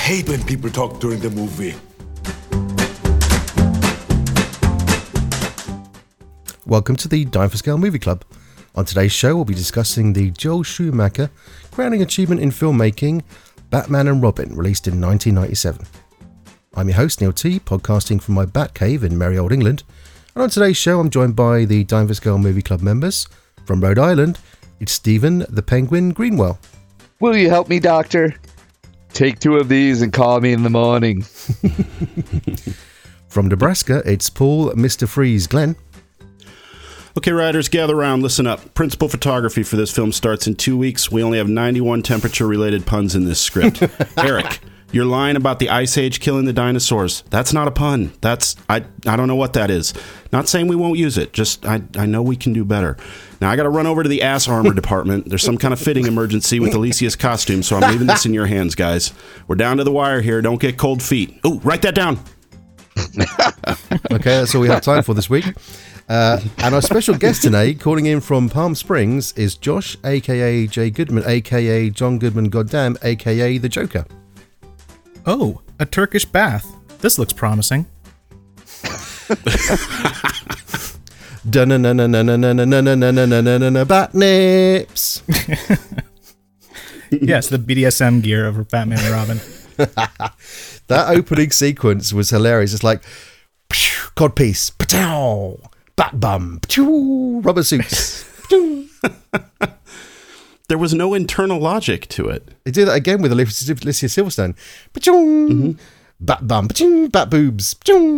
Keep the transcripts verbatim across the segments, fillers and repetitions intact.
hate when people talk during the movie. Welcome to the Dime for Scale Movie Club. On today's show, we'll be discussing the Joel Schumacher crowning achievement in filmmaking, Batman and Robin, released in nineteen ninety-seven. I'm your host, Neil T, podcasting from my Batcave in merry old England. And on today's show, I'm joined by the Dime for Scale Movie Club members. From Rhode Island, it's Stephen the Penguin Greenwell. Will you help me, Doctor? Take two of these and call me in the morning. From Nebraska, it's Paul Mister Freeze Glenn. Okay, writers, gather around, listen up. Principal photography for this film starts in two weeks. We only have ninety-one temperature-related puns in this script. Eric, your line about the Ice Age killing the dinosaurs, that's not a pun. That's, I I don't know what that is. Not saying we won't use it, just I, I know we can do better. Now, I got to run over to the ass armor department. There's some kind of fitting emergency with Alicia's costume, so I'm leaving this in your hands, guys. We're down to the wire here. Don't get cold feet. Ooh, write that down. Okay, that's all we have time for this week. Uh, and our special guest today, calling in from Palm Springs, is Josh, a k a. Jay Goodman, a k a. John Goodman Goddamn, a k a. The Joker. Oh, a Turkish bath. This looks promising. Bat nips. Yes, the B D S M gear of Batman and Robin. That opening sequence was hilarious. It's like, codpiece, patow, bat bum, rubber suits. There was no internal logic to it. They do that again with Alicia Silverstone. Mm-hmm. Bat bum, bat boobs.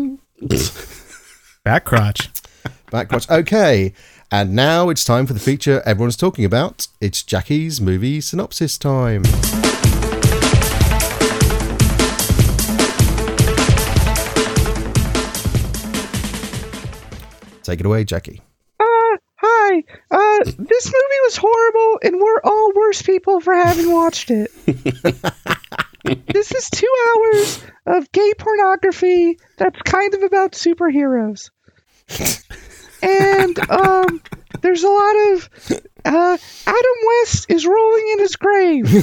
Bat crotch. Bat crotch. Okay, and now it's time for the feature everyone's talking about. It's Jackie's movie synopsis time. Take it away, Jackie. Uh, hi. Uh, this movie was horrible, and we're all worse people for having watched it. This is two hours of gay pornography that's kind of about superheroes. And um, there's a lot of uh, Adam West is rolling in his grave.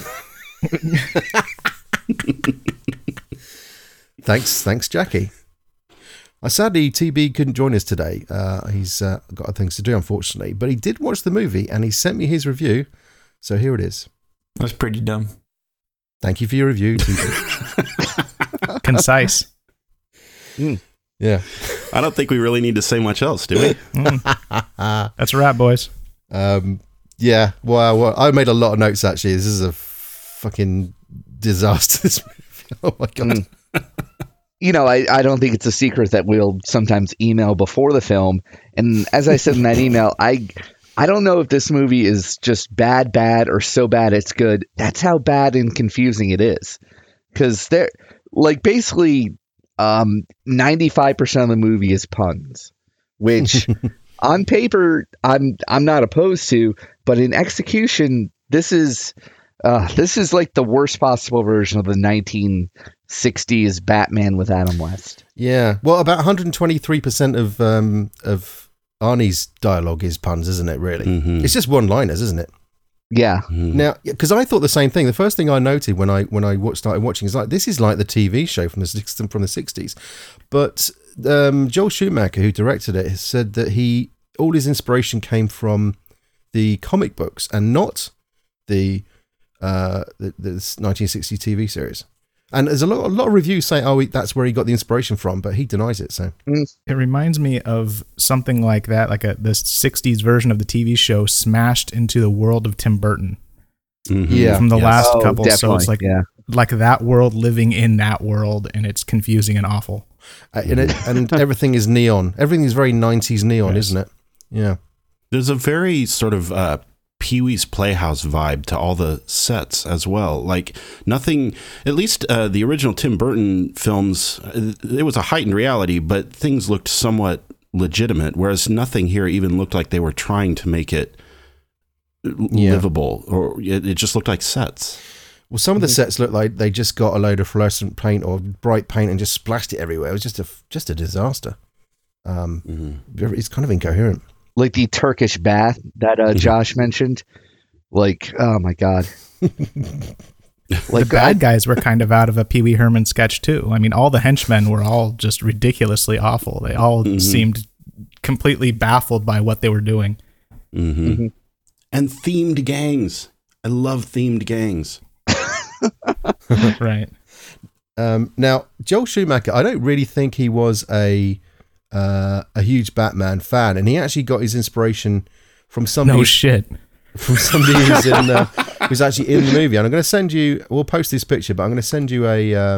Thanks, thanks, Jackie. Uh, sadly, T B couldn't join us today. Uh, he's uh, got other things to do, unfortunately. But he did watch the movie, and he sent me his review. So here it is. That's pretty dumb. Thank you for your review, T B. Concise. Mm. Yeah. I don't think we really need to say much else, do we? Mm. That's a wrap, boys. Um, yeah. Well, well, I made a lot of notes, actually. This is a fucking disaster, this movie. Oh, my God. Mm. You know, I, I don't think it's a secret that we'll sometimes email before the film. And as I said in that email, I I don't know if this movie is just bad, bad, or so bad it's good. That's how bad and confusing it is. Because they're like basically um, ninety-five percent of the movie is puns, which on paper I'm I'm not opposed to, but in execution, this is uh, this is like the worst possible version of the nineteen sixties Batman with Adam West. Yeah. Well, about one hundred twenty-three percent of um, of Arnie's dialogue is puns, isn't it, really? Mm-hmm. It's just one-liners, isn't it? Yeah. Mm-hmm. Now, because I thought the same thing. The first thing I noted when I when I started watching is like, this is like the T V show from the from the sixties. But um, Joel Schumacher, who directed it, has said that he all his inspiration came from the comic books and not the uh, the, the nineteen sixty T V series. And there's a lot, a lot of reviews saying, oh, that's where he got the inspiration from, but he denies it. So it reminds me of something like that, like a the sixties version of the T V show smashed into the world of Tim Burton. Mm-hmm. Yeah, from the yes. last oh, couple. So it's like yeah. like that world living in that world, and it's confusing and awful. Uh, and, it, and everything is neon. Everything is very nineties neon, yes. isn't it? Yeah. There's a very sort of uh, Pee-wee's Playhouse vibe to all the sets as well. Like nothing, at least uh, the original Tim Burton films, it was a heightened reality, but things looked somewhat legitimate, whereas nothing here even looked like they were trying to make it yeah. livable, or it, it just looked like sets. Well, some of the sets looked like they just got a load of fluorescent paint or bright paint and just splashed it everywhere. It was just a just a disaster. Um, mm-hmm. It's kind of incoherent. Like the Turkish bath that uh, Josh mentioned. Like, oh my God. Like The bad I- guys were kind of out of a Pee Wee Herman sketch too. I mean, all the henchmen were all just ridiculously awful. They all seemed completely baffled by what they were doing. Mm-hmm. And themed gangs. I love themed gangs. Right. Um, now, Joel Schumacher, I don't really think he was a uh, a huge Batman fan, and he actually got his inspiration from somebody No shit. from somebody who's in uh, who's actually in the movie. And I'm going to send you. We'll post this picture, but I'm going to send you a uh,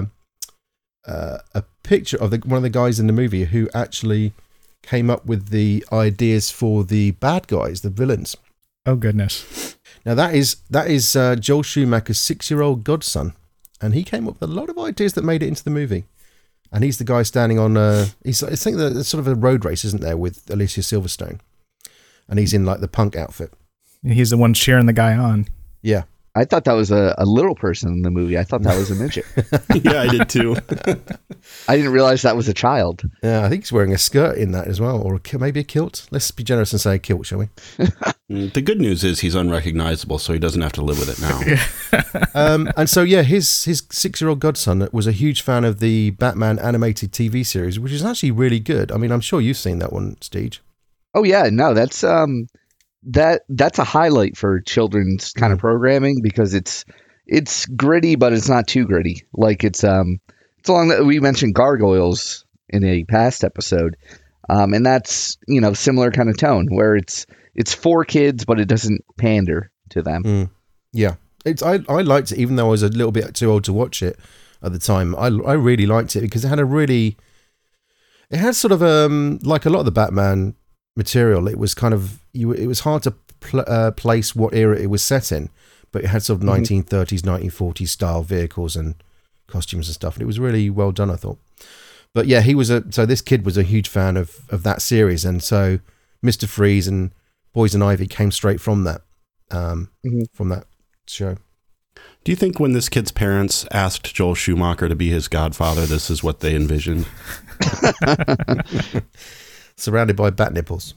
uh, a picture of the, one of the guys in the movie who actually came up with the ideas for the bad guys, the villains. Oh goodness. Now that is that is uh, Joel Schumacher's six-year-old godson, and he came up with a lot of ideas that made it into the movie. And he's the guy standing on. Uh, he's I think there's sort of a road race, isn't there, with Alicia Silverstone, and he's in like the punk outfit. He's the one cheering the guy on. Yeah. I thought that was a, a little person in the movie. I thought that was a midget. Yeah, I did too. I didn't realize that was a child. Yeah, I think he's wearing a skirt in that as well, or a, ki- maybe a kilt. Let's be generous and say a kilt, shall we? Mm, the good news is he's unrecognizable, so he doesn't have to live with it now. Um, and so, yeah, his his six-year-old godson was a huge fan of the Batman animated T V series, which is actually really good. I mean, I'm sure you've seen that one, Steve. Oh yeah, no, that's um that that's a highlight for children's kind of programming because it's it's gritty, but it's not too gritty. Like it's um it's along that we mentioned Gargoyles in a past episode, um, and that's you know similar kind of tone where it's it's for kids, but it doesn't pander to them. Mm. Yeah, it's I I liked it, even though I was a little bit too old to watch it at the time. I I really liked it because it had a really, it had sort of um like a lot of the Batman material. It was kind of you. It was hard to pl- uh, place what era it was set in, but it had sort of Mhm. nineteen thirties, nineteen forties style vehicles and costumes and stuff, and it was really well done, I thought. But yeah, he was a so this kid was a huge fan of of that series, and so Mister Freeze and Poison Ivy came straight from that um, Mhm. from that show. Do you think when this kid's parents asked Joel Schumacher to be his godfather, this is what they envisioned? Surrounded by bat nipples.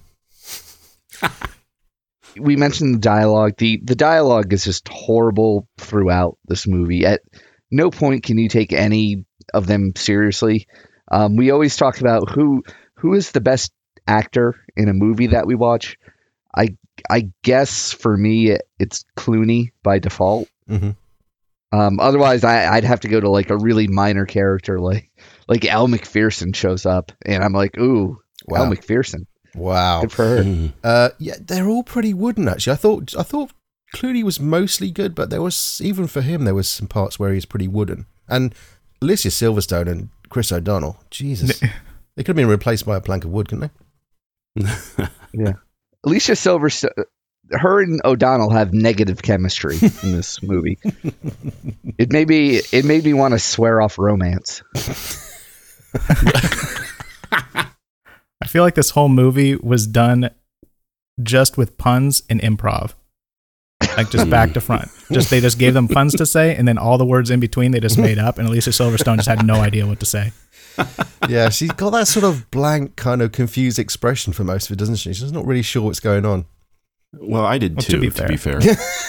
We mentioned the dialogue. The the dialogue is just horrible throughout this movie. At no point can you take any of them seriously. Um, we always talk about who who is the best actor in a movie that we watch. I I guess for me it's Clooney by default. Mm-hmm. Um, otherwise, I, I'd have to go to like a really minor character, like like Elle Macpherson shows up, and I'm like, ooh, Wow. Elle Macpherson, Wow. good for her. Mm. Uh, yeah, they're all pretty wooden actually. I thought I thought Clooney was mostly good, but there was even for him there was some parts where he's pretty wooden. And Alicia Silverstone and Chris O'Donnell, Jesus, they could have been replaced by a plank of wood, couldn't they? Yeah, Alicia Silverstone, her and O'Donnell have negative chemistry in this movie. It made me it made me want to swear off romance. I feel like this whole movie was done just with puns and improv. Like just back to front. Just they just gave them puns to say, and then all the words in between they just made up, and Alicia Silverstone just had no idea what to say. Yeah, she's got that sort of blank, kind of confused expression for most of it, doesn't she? She's not really sure what's going on. Well, I did Well, too, to be to be fair.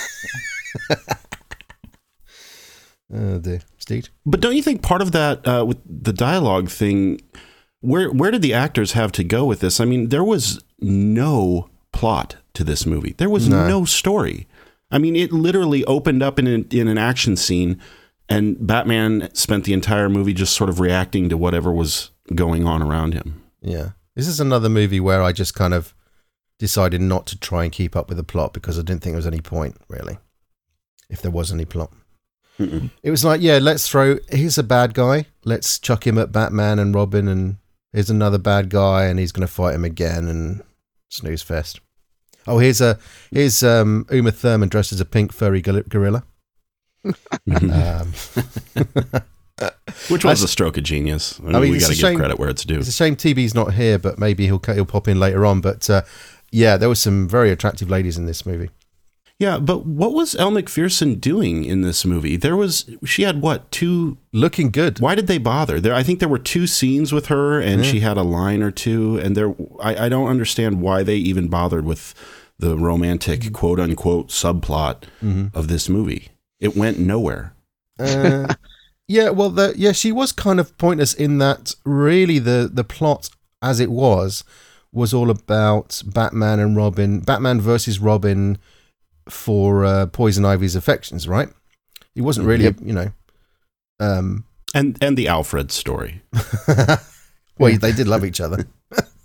Oh dear, Steve. But don't you think part of that uh, with the dialogue thing, where where did the actors have to go with this? I mean, there was no plot to this movie. There was No. no story. I mean, it literally opened up in an, in an action scene, and Batman spent the entire movie just sort of reacting to whatever was going on around him. Yeah, this is another movie where I just kind of decided not to try and keep up with the plot because I didn't think there was any point really, if there was any plot. Mm-mm. It was like, yeah, let's throw, here's a bad guy, let's chuck him at Batman and Robin, and here's another bad guy, and he's going to fight him again, and snooze fest. Oh, here's a here's um, Uma Thurman dressed as a pink furry gor- gorilla. um, Which was a stroke of genius. I mean, I mean, we it's got to a give shame- credit where it's due. it's a shame T B's not here, but maybe he'll he'll pop in later on. But uh, yeah, there were some very attractive ladies in this movie. Yeah, but what was Elle Macpherson doing in this movie? There was, she had what, two, Looking good. why did they bother? There, I think there were two scenes with her, and Yeah. she had a line or two, and there, I, I don't understand why they even bothered with the romantic quote unquote subplot Mm-hmm. of this movie. It went nowhere. Uh, yeah, well, the, yeah, she was kind of pointless in that really the, the plot as it was was all about Batman and Robin, Batman versus Robin for uh, Poison Ivy's affections, right? It wasn't really, yep. you know... Um, and and the Alfred story. Well, they did love each other.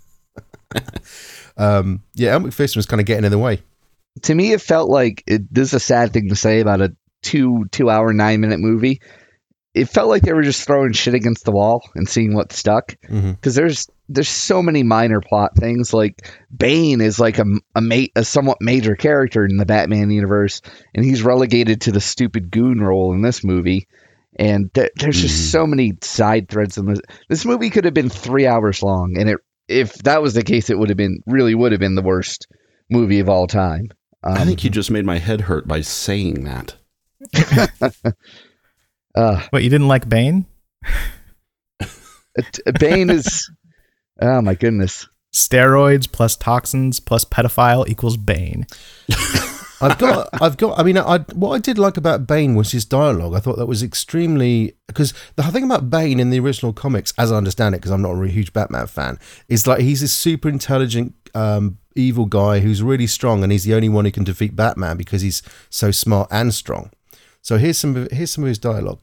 um, yeah, Elle Macpherson was kind of getting in the way. To me, it felt like it, this is a sad thing to say about a two two hour nine minute movie. It felt like they were just throwing shit against the wall and seeing what stuck. Because mm-hmm. there's there's so many minor plot things. Like Bane is like a a, ma- a somewhat major character in the Batman universe, and he's relegated to the stupid goon role in this movie. And th- there's just mm-hmm. so many side threads in this. This movie could have been three hours long, and it if that was the case, it would have been really would have been the worst movie of all time. Um, I think you just made my head hurt by saying that. uh, what, you didn't like Bane? Bane is, oh my goodness. Steroids plus toxins plus pedophile equals Bane. I've got, I've got, I mean, I, what I did like about Bane was his dialogue. I thought that was extremely, because the thing about Bane in the original comics, as I understand it, because I'm not a really huge Batman fan, is like he's this super intelligent, um, evil guy who's really strong, and he's the only one who can defeat Batman because he's so smart and strong. So here's some, of, here's some of his dialogue.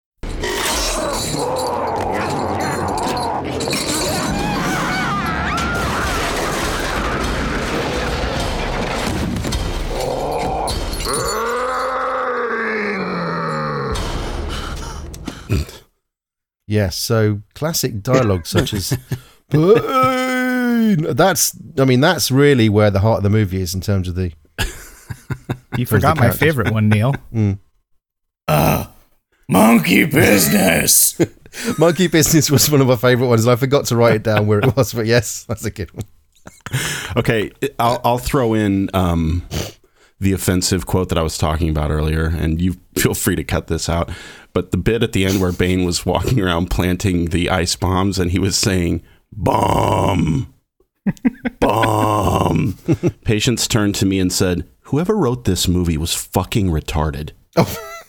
Yes, so classic dialogue such as Bane! That's, I mean, that's really where the heart of the movie is in terms of the... You forgot my favorite one, Neil. Mm. Uh, monkey business! Monkey business was one of my favorite ones. I forgot to write it down where it was, but yes, that's a good one. Okay, I'll, I'll throw in um, the offensive quote that I was talking about earlier, and you feel free to cut this out. But the bit at the end where Bane was walking around planting the ice bombs and he was saying, bomb, bomb. Patience turned to me and said, whoever wrote this movie was fucking retarded. Oh,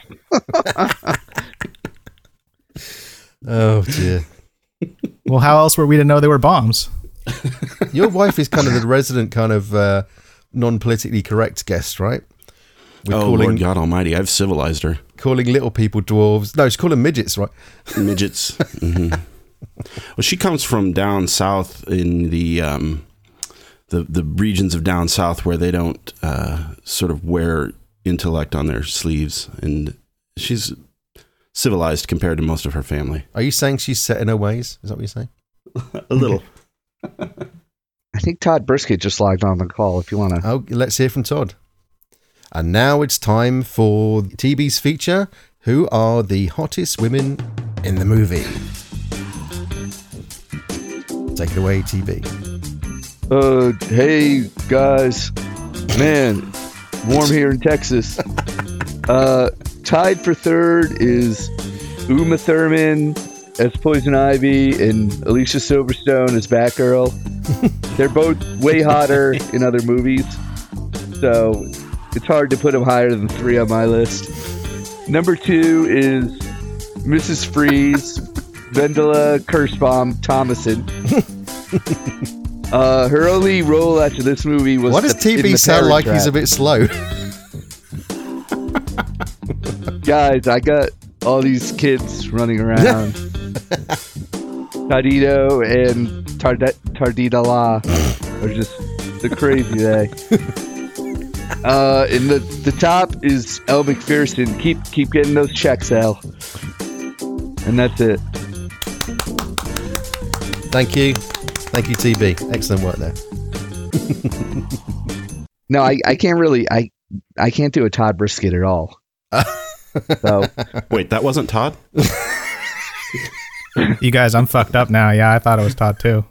oh dear. Well, how else were we to know they were bombs? Your wife is kind of the resident kind of uh, non-politically correct guest, right? We're oh, calling, Lord God Almighty, I've civilized her. Calling little people dwarves. No, she's calling midgets, right? Midgets. Mm-hmm. Well, she comes from down south in the um, the the regions of down south where they don't uh, sort of wear intellect on their sleeves, and she's civilized compared to most of her family. Are you saying she's set in her ways? Is that what you're saying? A little. I think Todd Brisket just logged on the call. If you want to, oh, let's hear from Todd. And now it's time for T B's feature. Who are the hottest women in the movie? Take it away, T B. Uh, hey guys, man, warm here in Texas. Uh, tied for third is Uma Thurman as Poison Ivy and Alicia Silverstone as Batgirl. They're both way hotter in other movies, so it's hard to put them higher than three on my list. Number two is Missus Freeze, Vendela Kirschbaum Thomason. uh, her only role after this movie was... Why does T B sound like Trap. He's a bit slow? Guys, I got all these kids running around. Tardito and Tard- Tardita La are just the crazy day. Uh, and the, the top is Elle Macpherson. Keep keep getting those checks, Elle. And that's it. Thank you. Thank you, T B. Excellent work there. No, I, I can't really I I can't do a Todd Brisket at all. So wait, that wasn't Todd? You guys, I'm fucked up now. Yeah, I thought it was Todd too.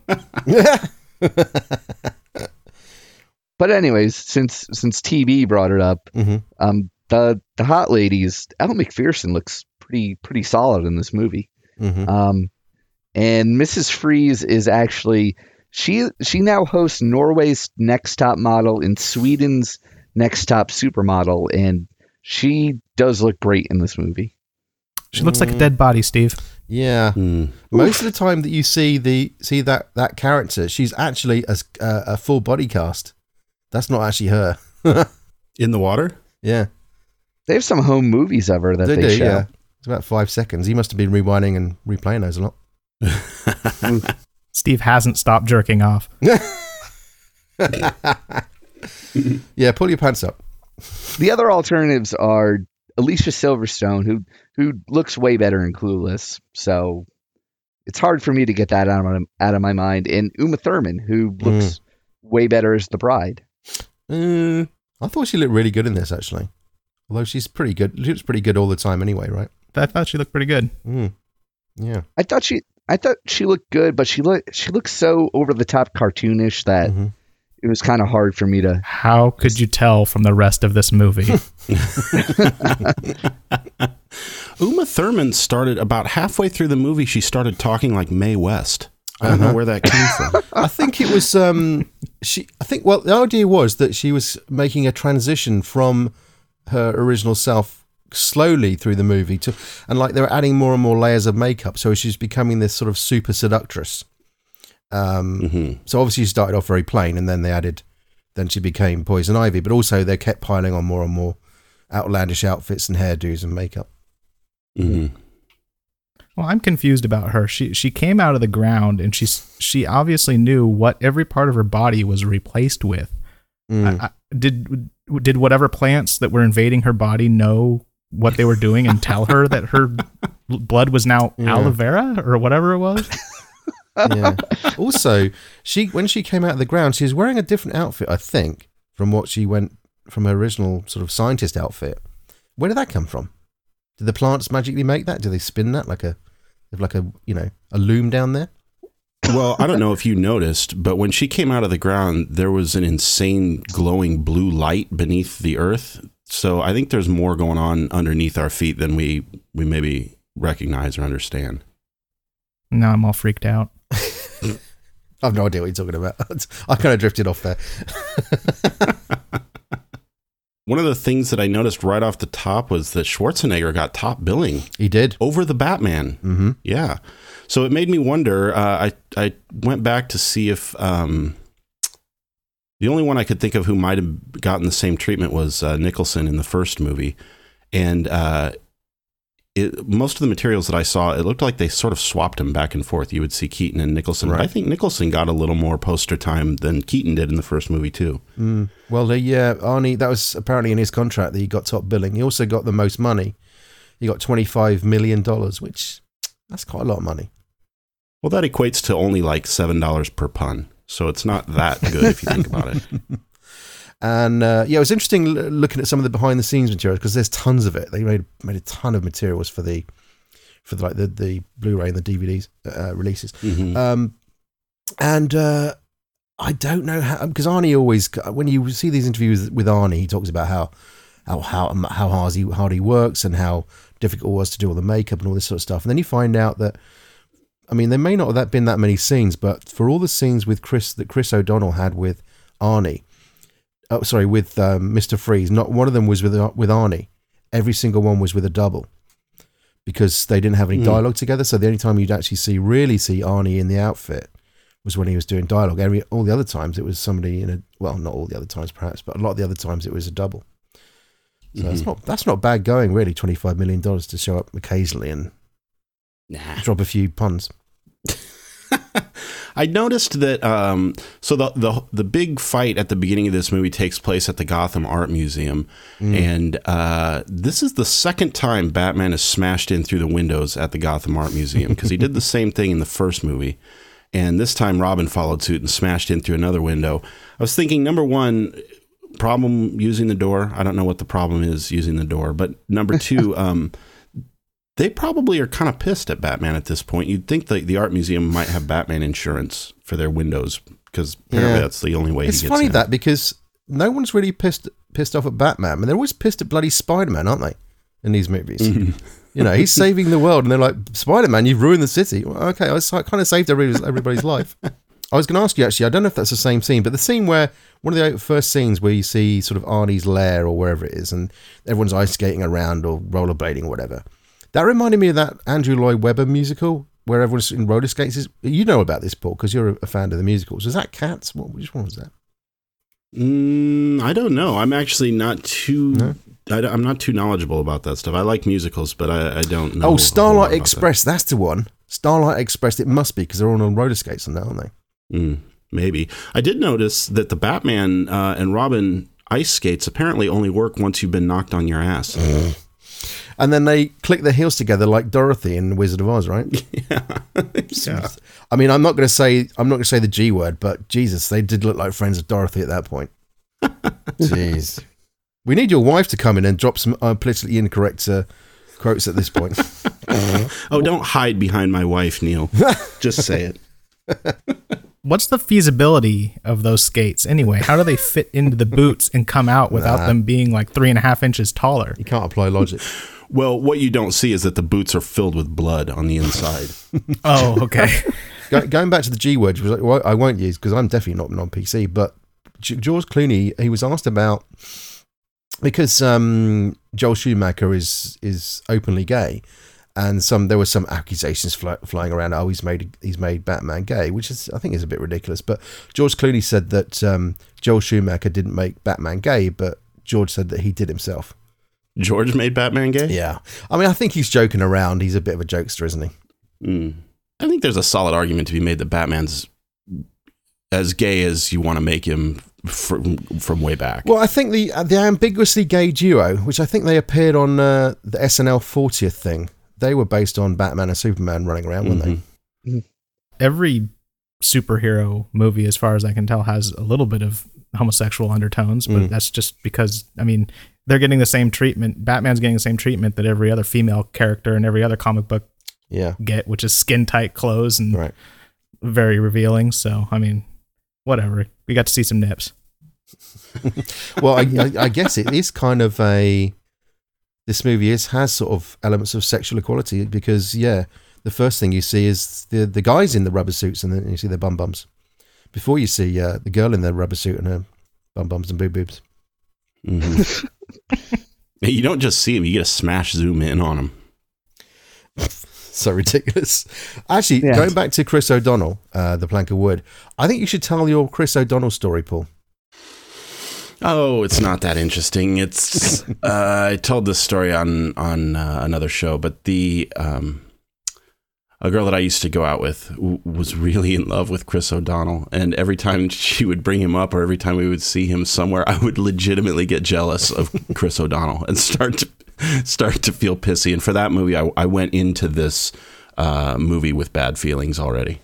But anyways, since since T B brought it up, mm-hmm. um, the the hot ladies, Elle Macpherson looks pretty pretty solid in this movie. Mm-hmm. Um, and Missus Freeze is actually she she now hosts Norway's Next Top Model and Sweden's Next Top Supermodel, and she does look great in this movie. She looks like a dead body, Steve. Yeah. Mm. Most of the time that you see the see that that character, she's actually a, a, a full body cast. That's not actually her. In the water? Yeah. They have some home movies of her that They, they, do, show. yeah. It's about five seconds. He must have been rewinding and replaying those a lot. Steve hasn't stopped jerking off. Yeah, pull your pants up. The other alternatives are Alicia Silverstone, who who looks way better in Clueless. So it's hard for me to get that out of my, out of my mind. And Uma Thurman, who looks Mm. way better as the bride. Mm, I thought she looked really good in this, actually. Although she's pretty good. She looks pretty good all the time anyway, right? I thought she looked pretty good. Mm. Yeah. I thought she I thought she looked good, but she looked she looked so over the top cartoonish that Mhm. it was kind of hard for me to. How could you tell from the rest of this movie? Uma Thurman started about halfway through the movie. She started talking like Mae West. I don't Uh-huh. know where that came from. I think it was um she I think well the idea was that she was making a transition from her original self slowly through the movie to and like they were adding more and more layers of makeup, so she's becoming this sort of super seductress. Um Mm-hmm. so obviously she started off very plain and then they added then she became Poison Ivy, but also they kept piling on more and more outlandish outfits and hairdos and makeup. Mm-hmm. Well, I'm confused about her. She she came out of the ground and she she obviously knew what every part of her body was replaced with. Mm. I, I, did did whatever plants that were invading her body know what they were doing and tell her that her blood was now Yeah. aloe vera or whatever it was? Yeah. Also, she when she came out of the ground, she was wearing a different outfit, I think, from what she went from her original sort of scientist outfit. Where did that come from? Did the plants magically make that? Do they spin that like a, like a you know, a loom down there? Well, I don't know if you noticed, but when she came out of the ground, there was an insane glowing blue light beneath the earth. So I think there's more going on underneath our feet than we, we maybe recognize or understand. Now I'm all freaked out. I have no idea what you're talking about. I kind of drifted off there. One of the things that I noticed right off the top was that Schwarzenegger got top billing He did. over the Batman. Mm-hmm. Yeah. So it made me wonder. Uh, I, I went back to see if um, the only one I could think of who might have gotten the same treatment was uh, Nicholson in the first movie. And uh, it, most of the materials that I saw, it looked like they sort of swapped him back and forth. You would see Keaton and Nicholson. But I Right. think Nicholson got a little more poster time than Keaton did in the first movie, too. Mm. Well, the, yeah, Arnie, that was apparently in his contract that he got top billing. He also got the most money. He got twenty-five million dollars, which that's quite a lot of money. Well, that equates to only like seven dollars per pun. So it's not that good if you think about it. And uh, yeah, it was interesting l- looking at some of the behind the scenes materials because there's tons of it. They made made a ton of materials for the for the, like the, the Blu-ray and the D V Ds uh, releases. Mhm. Um, and uh, I don't know how because Arnie always when you see these interviews with Arnie, he talks about how how how how hard he hard he works and how difficult it was to do all the makeup and all this sort of stuff. And then you find out that. I mean, there may not have that been that many scenes, but for all the scenes with Chris that Chris O'Donnell had with Arnie, oh sorry, with um, Mister Freeze, not one of them was with with Arnie. Every single one was with a double because they didn't have any Mm. dialogue together. So the only time you'd actually see really see Arnie in the outfit was when he was doing dialogue. Every all the other times it was somebody in a well, not all the other times perhaps, but a lot of the other times it was a double. So Mhm. that's not that's not bad going really. Twenty five million dollars to show up occasionally and Nah. drop a few puns. I noticed that um, so the, the the big fight at the beginning of this movie takes place at the Gotham Art Museum, Mm. and uh, this is the second time Batman has smashed in through the windows at the Gotham Art Museum because he did the same thing in the first movie, and this time Robin followed suit and smashed in through another window. I was thinking, number one, problem using the door. I don't know what the problem is using the door, but number two. um, They probably are kind of pissed at Batman at this point. You'd think that the art museum might have Batman insurance for their windows because apparently Yeah. that's the only way It's he gets funny in. that because no one's really pissed pissed off at Batman, and they're always pissed at bloody Spider-Man, aren't they? In these movies, Mhm. you know, he's saving the world, and they're like, Spider-Man, you've ruined the city. Well, okay, I kind of saved everybody's, everybody's life. I was going to ask you actually. I don't know if that's the same scene, but the scene where one of the first scenes where you see sort of Arnie's lair or wherever it is, and everyone's ice skating around or rollerblading or whatever. That reminded me of that Andrew Lloyd Webber musical where everyone's in roller skates. You know about this, Paul, because you're a fan of the musicals. Was that Cats? What, which one was that? Mm, I don't know. I'm actually not too. No? I, I'm not too knowledgeable about that stuff. I like musicals, but I, I don't know. Oh, Starlight Express. That. That's the one. Starlight Express. It must be because they're all on roller skates on that, aren't they? Mm, maybe. I did notice that the Batman uh, and Robin ice skates apparently only work once you've been knocked on your ass. Mm. And then they click their heels together like Dorothy in Wizard of Oz, right? Yeah. yeah. I mean, I'm not going to say I'm not going to say the G word, but Jesus, they did look like friends of Dorothy at that point. Jeez, we need your wife to come in and drop some uh, politically incorrect uh, quotes at this point. Oh, don't hide behind my wife, Neil. Just say it. What's the feasibility of those skates anyway? How do they fit into the boots and come out without nah. them being like three and a half inches taller? You can't apply logic. Well, what you don't see is that the boots are filled with blood on the inside. Oh, okay. Go, going back to the G word, which was like, well, I won't use because I'm definitely not non-P C, but George Clooney, he was asked about, because um, Joel Schumacher is is openly gay, and some there were some accusations fly, flying around. Oh, he's made he's made Batman gay, which is I think is a bit ridiculous. But George Clooney said that um, Joel Schumacher didn't make Batman gay, but George said that he did himself. George made Batman gay? Yeah. I mean, I think he's joking around. He's a bit of a jokester, isn't he? Mm. I think there's a solid argument to be made that Batman's as gay as you want to make him from, from way back. Well, I think the the ambiguously gay duo, which I think they appeared on uh, the S N L fortieth thing, they were based on Batman and Superman running around, weren't mm-hmm. they? Every superhero movie, as far as I can tell, has a little bit of homosexual undertones, but mm. that's just because, I mean, they're getting the same treatment. Batman's getting the same treatment that every other female character and every other comic book yeah. get, which is skin tight clothes and right. very revealing. So, I mean, whatever. We got to see some nips. Well, I, I, I guess it is kind of a. This movie is has sort of elements of sexual equality because, yeah, the first thing you see is the the guys in the rubber suits and then you see their bum bums. Before you see uh, the girl in their rubber suit and her bum bums and boob boobs. Mm-hmm. You don't just see them; you get a smash zoom in on them. So ridiculous. Actually, yeah. Going back to Chris O'Donnell, uh, the plank of wood, I think you should tell your Chris O'Donnell story, Paul. Oh, it's not that interesting. It's uh, I told this story on on uh, another show, but the um, a girl that I used to go out with w- was really in love with Chris O'Donnell, and every time she would bring him up, or every time we would see him somewhere, I would legitimately get jealous of Chris O'Donnell and start to start to feel pissy. And for that movie, I, I went into this uh, movie with bad feelings already.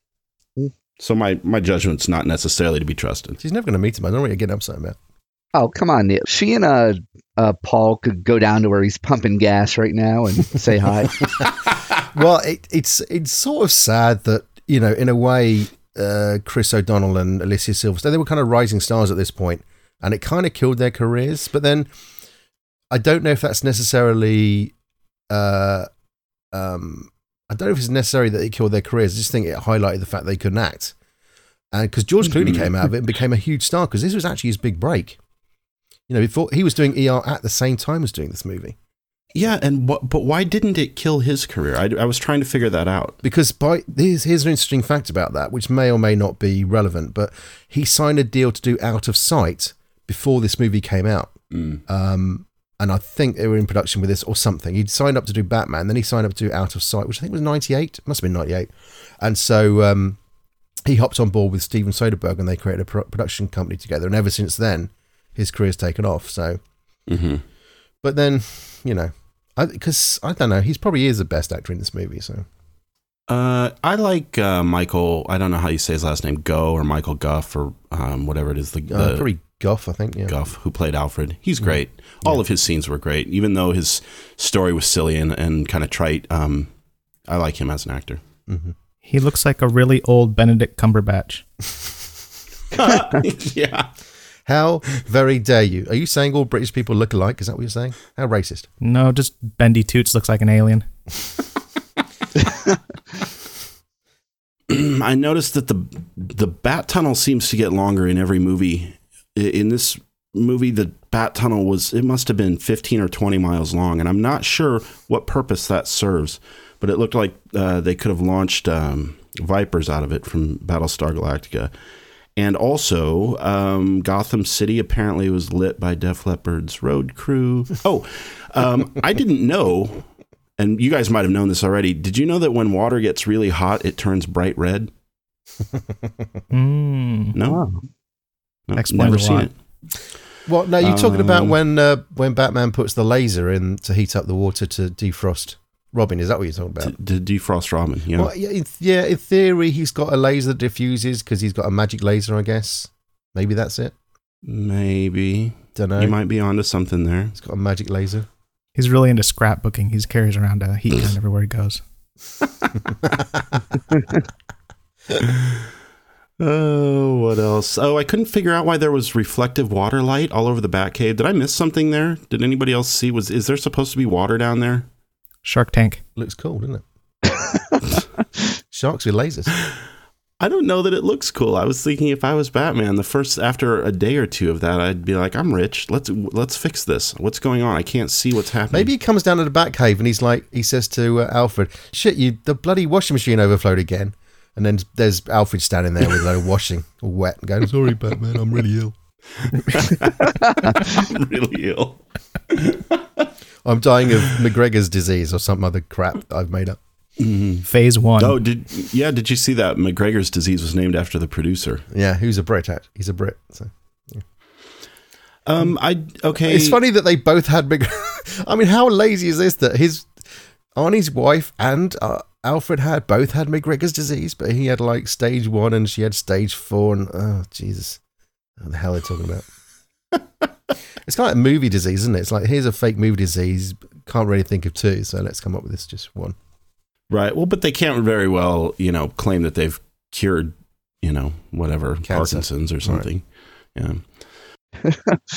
So my, my judgment's not necessarily to be trusted. She's never going to meet him. I don't know what you're getting upset about. Oh, come on, Neil. She and uh, uh, Paul could go down to where he's pumping gas right now and say hi. Well, it, it's it's sort of sad that, you know, in a way, uh, Chris O'Donnell and Alicia Silverstone, they were kind of rising stars at this point, and it kind of killed their careers. But then I don't know if that's necessarily... Uh, um, I don't know if it's necessary that it killed their careers. I just think it highlighted the fact they couldn't act. And because George Clooney came out of it and became a huge star, because this was actually his big break. You know, before he was doing E R at the same time as doing this movie. Yeah, and what? But why didn't it kill his career? I, I was trying to figure that out. Because by here's, here's an interesting fact about that, which may or may not be relevant, but he signed a deal to do Out of Sight before this movie came out. Mm. Um, and I think they were in production with this or something. He'd signed up to do Batman, then he signed up to do Out of Sight, which I think was ninety-eight. It must have been ninety-eight. And so um, he hopped on board with Steven Soderbergh and they created a pro- production company together. And ever since then, his career's taken off. So, mm-hmm. But then, you know, because I, I don't know, he's probably is the best actor in this movie. So, uh, I like uh, Michael. I don't know how you say his last name, Go or Michael Gough or um, whatever it is. The, the uh, probably Gough, I think. Yeah, Gough, who played Alfred. He's great. Yeah. All yeah. of his scenes were great, even though his story was silly and, and kind of trite. Um, I like him as an actor. Mm-hmm. He looks like a really old Benedict Cumberbatch. Yeah. How very dare you? Are you saying all British people look alike? Is that what you're saying? How racist? No, just Bendy Toots looks like an alien. I noticed that the the bat tunnel seems to get longer in every movie. In this movie, the Bat Tunnel was, it must have been fifteen or twenty miles long, and I'm not sure what purpose that serves, but it looked like uh, they could have launched um, Vipers out of it from Battlestar Galactica. And also, um, Gotham City apparently was lit by Def Leppard's Road Crew. Oh, um, I didn't know, and you guys might have known this already. Did you know that when water gets really hot, it turns bright red? Mm. No? Wow. no Explains never a seen lot. it. Well, no, you're talking about Um, when uh, when Batman puts the laser in to heat up the water to defrost Robin. Is that what you're talking about? To, to defrost Robin, yeah. Well, yeah, in, yeah, in theory, he's got a laser that diffuses because he's got a magic laser, I guess. Maybe that's it. Maybe. Don't know. You might be onto something there. He's got a magic laser. He's really into scrapbooking. He carries around a heat gun everywhere he goes. Oh, what else? Oh, I couldn't figure out why there was reflective water light all over the Batcave. Did I miss something there? Did anybody else see? Was is there supposed to be water down there? Shark Tank. Looks cool, doesn't it? Sharks with lasers. I don't know that it looks cool. I was thinking if I was Batman, the first after a day or two of that, I'd be like, I'm rich. Let's let's fix this. What's going on? I can't see what's happening. Maybe he comes down to the Batcave and he's like, he says to uh, Alfred, "Shit, you the bloody washing machine overflowed again." And then there's Alfred standing there with a load of washing, all wet, and going, "Sorry, Batman, I'm really ill. I'm really ill. I'm dying of McGregor's disease or some other crap that I've made up." Mm-hmm. Phase one. Oh, did yeah? Did you see that McGregor's disease was named after the producer? Yeah, who's a Brit? Act- He's a Brit. So. Um, I okay. It's funny that they both had big. I mean, how lazy is this that his Arnie's wife and uh, Alfred had both had McGregor's disease, but he had like stage one and she had stage four, and oh Jesus, what the hell are they talking about? It's kind of like movie disease, isn't it? It's like, here's a fake movie disease, can't really think of two, so let's come up with this just one. Right. Well, but they can't very well, you know, claim that they've cured, you know, whatever, Cancer. Parkinson's or something. Right. Yeah.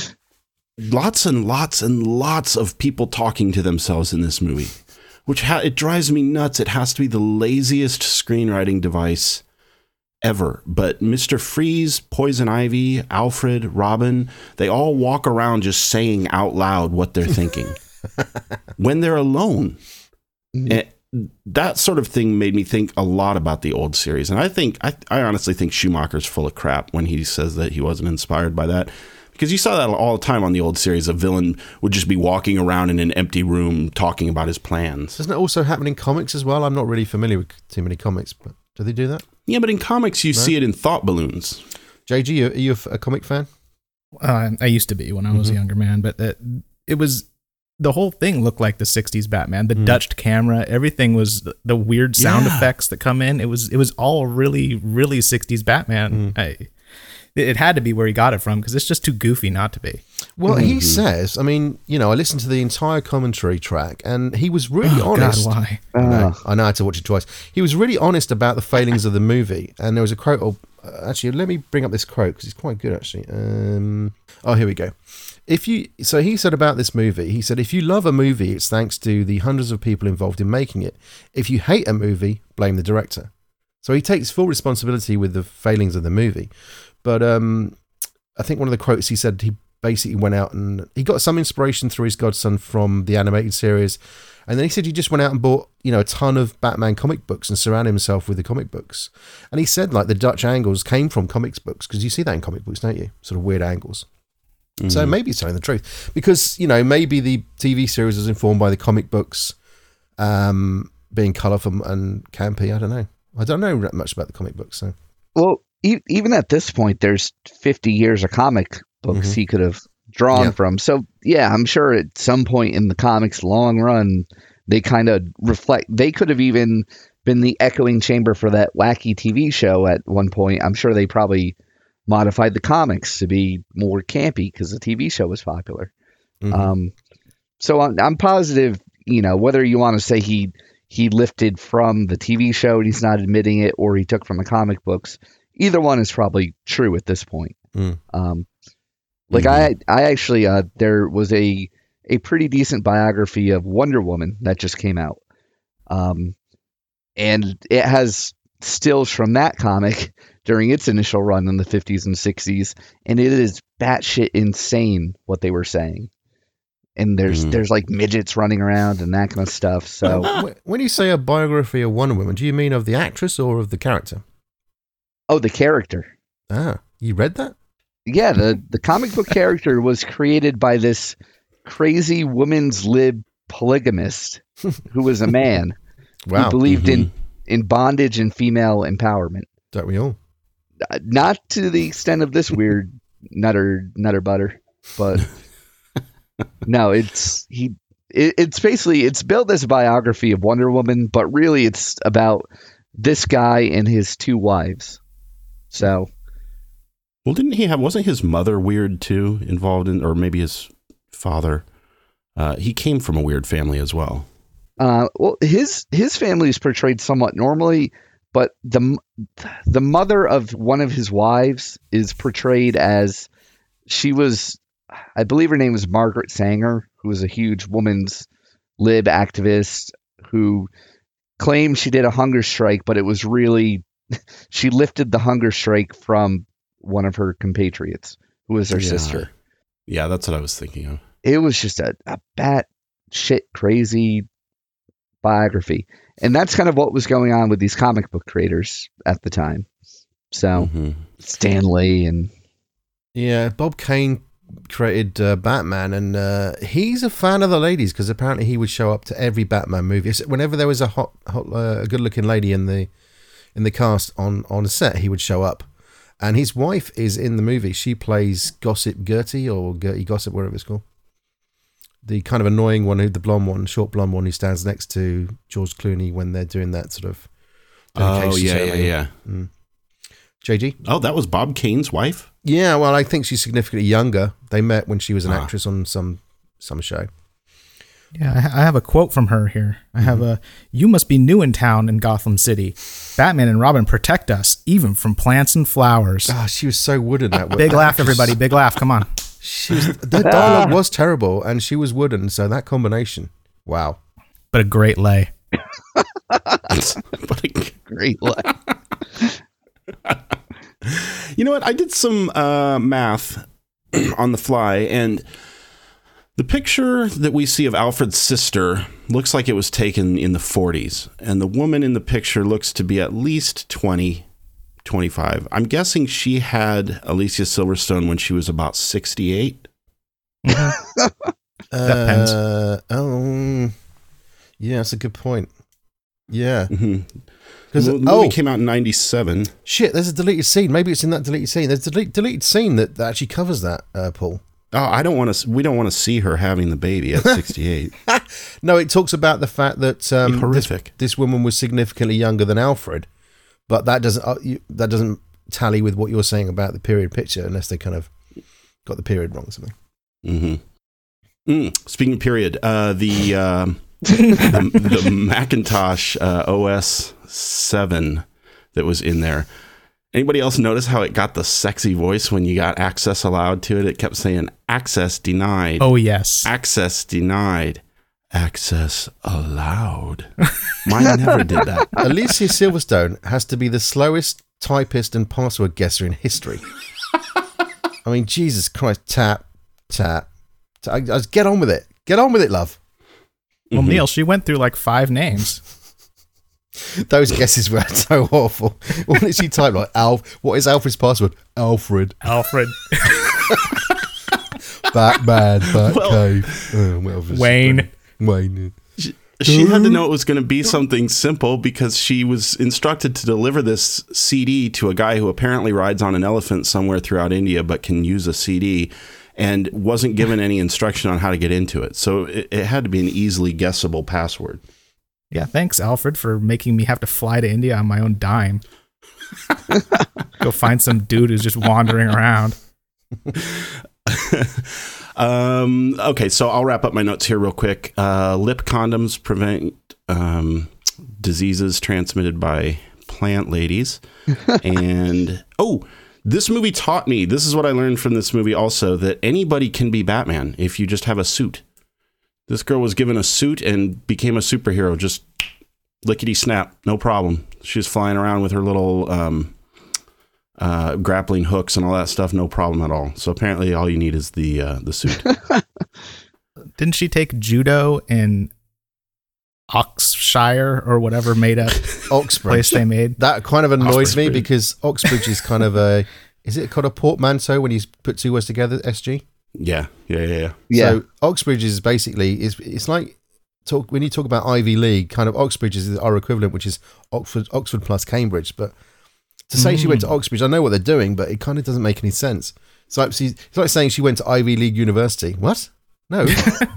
Lots and lots and lots of people talking to themselves in this movie, which ha- it drives me nuts. It has to be the laziest screenwriting device ever. But Mister Freeze, Poison Ivy, Alfred, Robin, they all walk around just saying out loud what they're thinking when they're alone. And that sort of thing made me think a lot about the old series. And I think, I, I honestly think Schumacher's full of crap when he says that he wasn't inspired by that. Because you saw that all the time on the old series. A villain would just be walking around in an empty room talking about his plans. Doesn't it also happen in comics as well? I'm not really familiar with too many comics, but do they do that? Yeah, but in comics, you No? see it in thought balloons. J G, are you a comic fan? Uh, I used to be when I was Mm-hmm. a younger man, but it, it was the whole thing looked like the sixties Batman. The Mm. Dutched camera, everything was the, the weird sound Yeah. effects that come in. It was it was all really really sixties Batman. Mm. I, it, it had to be where he got it from because it's just too goofy not to be. Well, he says, I mean, you know, I listened to the entire commentary track and he was really Oh, honest. God, why? I know, Ah. I know I had to watch it twice. He was really honest about the failings of the movie. And there was a quote, oh, uh, actually, let me bring up this quote because it's quite good, actually. Um, oh, here we go. If you, so he said about this movie, he said, if you love a movie, it's thanks to the hundreds of people involved in making it. If you hate a movie, blame the director. So he takes full responsibility with the failings of the movie. But um, I think one of the quotes he said, he basically went out and he got some inspiration through his godson from the animated series. And then he said he just went out and bought, you know, a ton of Batman comic books and surrounded himself with the comic books. And he said like the Dutch angles came from comics books because you see that in comic books, don't you? Sort of weird angles. Mm. So maybe he's telling the truth because, you know, maybe the T V series was informed by the comic books um, being colourful and campy. I don't know. I don't know much about the comic books. So Well, e- even at this point, there's fifty years of comic books Mhm. he could have drawn Yeah. from. So, yeah, I'm sure at some point in the comics long run, they kind of reflect. They could have even been the echoing chamber for that wacky T V show at one point. I'm sure they probably modified the comics to be more campy because the T V show was popular. mhm. Um, so I'm, I'm positive, you know, whether you want to say he he lifted from the T V show and he's not admitting it, or he took from the comic books, either one is probably true at this point. Mm. Um, like Mhm. I, I actually, uh, there was a a pretty decent biography of Wonder Woman that just came out, um, and it has stills from that comic during its initial run in the fifties and sixties, and it is batshit insane what they were saying. And there's mm. there's like midgets running around and that kind of stuff. So when you say a biography of Wonder Woman, do you mean of the actress or of the character? Oh, the character. Ah, you read that? Yeah, the, the comic book character was created by this crazy woman's lib polygamist who was a man wow. who believed mm-hmm. in, in bondage and female empowerment. Don't we all? Uh, not to the extent of this weird nutter nutter butter, but no, it's he. It, it's basically it's billed as a biography of Wonder Woman, but really it's about this guy and his two wives. So, well, didn't he have? Wasn't his mother weird too? Involved in, or maybe his father? Uh, he came from a weird family as well. Uh, well, his his family is portrayed somewhat normally, but the the mother of one of his wives is portrayed as she was. I believe her name was Margaret Sanger, who was a huge woman's lib activist who claimed she did a hunger strike, but it was really she lifted the hunger strike from one of her compatriots, who was her yeah. sister. Yeah, that's what I was thinking of. It was just a, a bat shit crazy biography. And that's kind of what was going on with these comic book creators at the time. So mm-hmm. Stan Lee and yeah, Bob Kane created uh, Batman, and uh, he's a fan of the ladies because apparently he would show up to every Batman movie. Whenever there was a hot, hot uh, good-looking lady in the in the cast on on a set, he would show up. And his wife is in the movie. She plays Gossip Gertie or Gertie Gossip, whatever it's called. The kind of annoying one, who the blonde one, short blonde one, who stands next to George Clooney when they're doing that sort of. Oh yeah, ceremony. yeah, yeah. Mm. J G. Oh, that was Bob Kane's wife. Yeah, well, I think she's significantly younger. They met when she was an ah. actress on some some show. Yeah, I have a quote from her here. I have a, "You must be new in town in Gotham City. Batman and Robin protect us, even from plants and flowers." Oh, she was so wooden. That big laugh, everybody! Big laugh! Come on. She was, the dialogue was terrible, and she was wooden. So that combination, wow! But a great lay. But a great lay. You know what? I did some uh, math on the fly, and the picture that we see of Alfred's sister looks like it was taken in the forties, and the woman in the picture looks to be at least twenty, twenty-five. I'm guessing she had Alicia Silverstone when she was about sixty-eight. Mm-hmm. Depends. Uh, oh, yeah, that's a good point. Yeah. Mm-hmm. Because the movie oh, came out in ninety-seven. Shit, there's a deleted scene. Maybe it's in that deleted scene. There's a delete, deleted scene that, that actually covers that, uh, Paul. Oh, I don't want to. We don't want to see her having the baby at sixty-eight. No, it talks about the fact that um, horrific. This, this woman was significantly younger than Alfred, but that doesn't uh, you, that doesn't tally with what you're saying about the period picture, unless they kind of got the period wrong or something. Mm-hmm. Mm, speaking of period, uh, the, um, the the Macintosh uh, O S seven that was in there. Anybody else notice how it got the sexy voice when you got access allowed to it? It kept saying access denied. Oh, yes. Access denied. Access allowed. Mine never did that. Alicia Silverstone has to be the slowest typist and password guesser in history. I mean, Jesus Christ. Tap, tap, tap. I, I, get on with it. Get on with it, love. Well, Mm-hmm. Neil, she went through like five names. Those guesses were so awful. What did she type? Like, Alf. What is Alfred's password? Alfred. Alfred. Batman. Batcave. Well, oh, Wayne. Wayne. She, she had to know it was going to be something simple because she was instructed to deliver this C D to a guy who apparently rides on an elephant somewhere throughout India but can use a C D, and wasn't given any instruction on how to get into it. So it, it had to be an easily guessable password. Yeah, thanks, Alfred, for making me have to fly to India on my own dime. Go find some dude who's just wandering around. um, okay, so I'll wrap up my notes here real quick. Uh, lip condoms prevent um, diseases transmitted by plant ladies. And, oh, this movie taught me, this is what I learned from this movie also, that anybody can be Batman if you just have a suit. This girl was given a suit and became a superhero, just lickety snap, no problem. She was flying around with her little um, uh, grappling hooks and all that stuff, no problem at all. So apparently, all you need is the uh, the suit. Didn't she take judo in Oxshire or whatever made up Oxbridge. place they made? That kind of annoys Oxbridge. me because Oxbridge is kind of a. Is it called a portmanteau when you put two words together? S G. Yeah, yeah, yeah, yeah. Yeah. So Oxbridge is basically is it's like talk when you talk about Ivy League, kind of Oxbridge is our equivalent, which is Oxford, Oxford plus Cambridge. But to say mm. she went to Oxbridge, I know what they're doing, but it kind of doesn't make any sense. It's like she's, it's like saying she went to Ivy League University. What? No,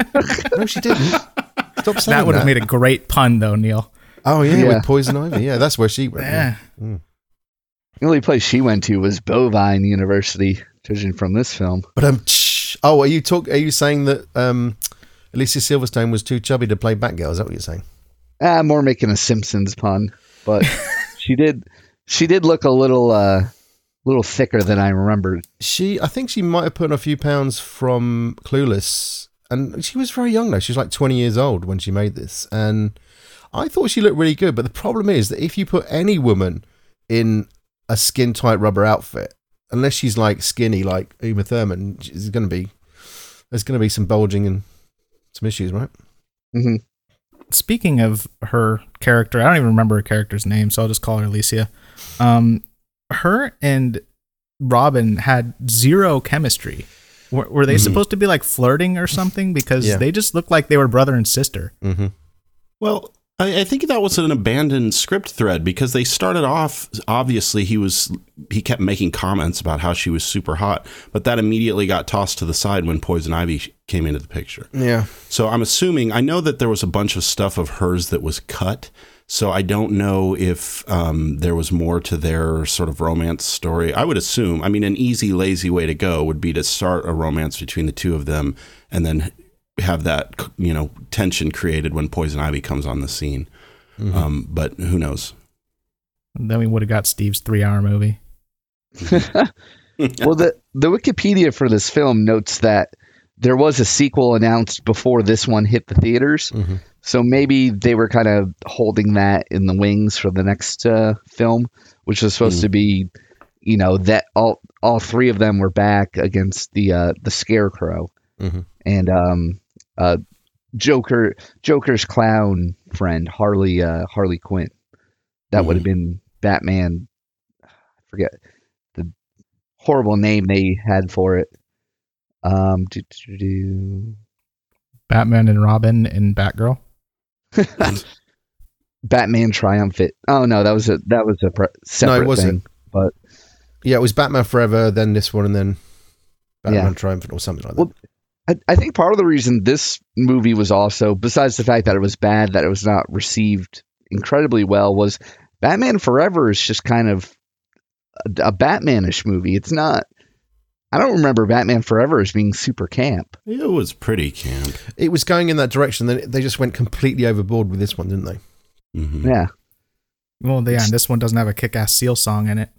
no, she didn't. Stop saying That would have that. made a great pun, though, Neil. Oh yeah, Yeah. with Poison Ivy. Yeah, that's where she went. Yeah. Yeah. Mm. The only place she went to was Bovine University, judging from this film. But um, oh, are you talk? Are you saying that um, Alicia Silverstone was too chubby to play Batgirl? Is that what you're saying? Ah, more making a Simpsons pun, but she did. She did look a little, uh, little thicker than I remembered. She, I think she might have put on a few pounds from Clueless, and she was very young though. She was like twenty years old when she made this, and I thought she looked really good. But the problem is that if you put any woman in a skin tight rubber outfit, unless she's like skinny like Uma Thurman, there's going to be there's going to be some bulging and some issues, right? Mm-hmm. Speaking of her character, I don't even remember her character's name, so I'll just call her Alicia. Um, her and Robin had zero chemistry. Were, were they Mhm. supposed to be like flirting or something? Because Yeah. they just looked like they were brother and sister. Mm-hmm. Well, I, I think that was an abandoned script thread because they started off, obviously he was, he kept making comments about how she was super hot, but that immediately got tossed to the side when Poison Ivy came into the picture. Yeah. So I'm assuming, I know that there was a bunch of stuff of hers that was cut. So I don't know if um, there was more to their sort of romance story. I would assume, I mean, an easy, lazy way to go would be to start a romance between the two of them and then have that, you know, tension created when Poison Ivy comes on the scene. Mm-hmm. Um, but who knows? And then we would have got Steve's three-hour movie. Well, the the Wikipedia for this film notes that there was a sequel announced before this one hit the theaters. Mm-hmm. So maybe they were kind of holding that in the wings for the next uh, film, which was supposed Mm. to be, you know, that all all three of them were back against the uh, the Scarecrow Mm-hmm. and um, uh, Joker Joker's clown friend Harley uh, Harley Quinn. That would have been Batman. I forget the horrible name they had for it. Um, do, do, do. Batman and Robin and Batgirl. Batman Triumphant. Oh no, that was a that was a pre- separate No, it wasn't. thing. But Yeah, it was Batman Forever, then this one, and then Batman Yeah. Triumphant or something like that. Well, I, I think part of the reason this movie was also, besides the fact that it was bad, that it was not received incredibly well, was Batman Forever is just kind of a, a Batmanish movie. It's not. I don't remember Batman Forever as being super camp. It was pretty camp. It was going in that direction, then they just went completely overboard with this one, didn't they? Mm-hmm. Yeah. Well, yeah, and this one doesn't have a kick-ass Seal song in it.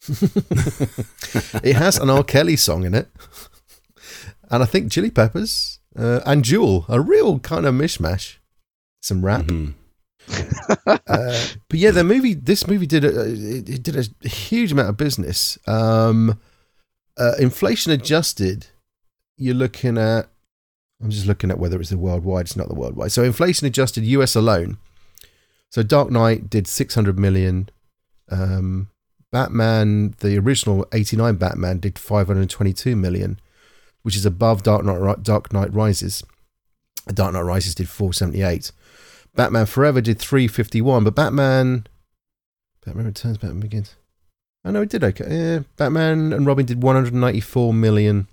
It has an R. Kelly song in it, and I think Chili Peppers uh, and Jewel, a real kind of mishmash. Some rap, Mm-hmm. uh, but yeah, the movie. This movie did a it, it did a huge amount of business. Um, uh, inflation adjusted, you're looking at. I'm just looking at whether it's the worldwide. It's not the worldwide. So inflation adjusted, U S alone. So Dark Knight did six hundred million. Um, Batman, the original eighty-nine Batman, did five hundred twenty-two million, which is above Dark Knight, Dark Knight Rises. Dark Knight Rises did four seventy-eight. Batman Forever did three fifty-one, but Batman, Batman Returns, Batman Begins. Oh no, it did okay. Yeah, Batman and Robin did one hundred ninety-four million.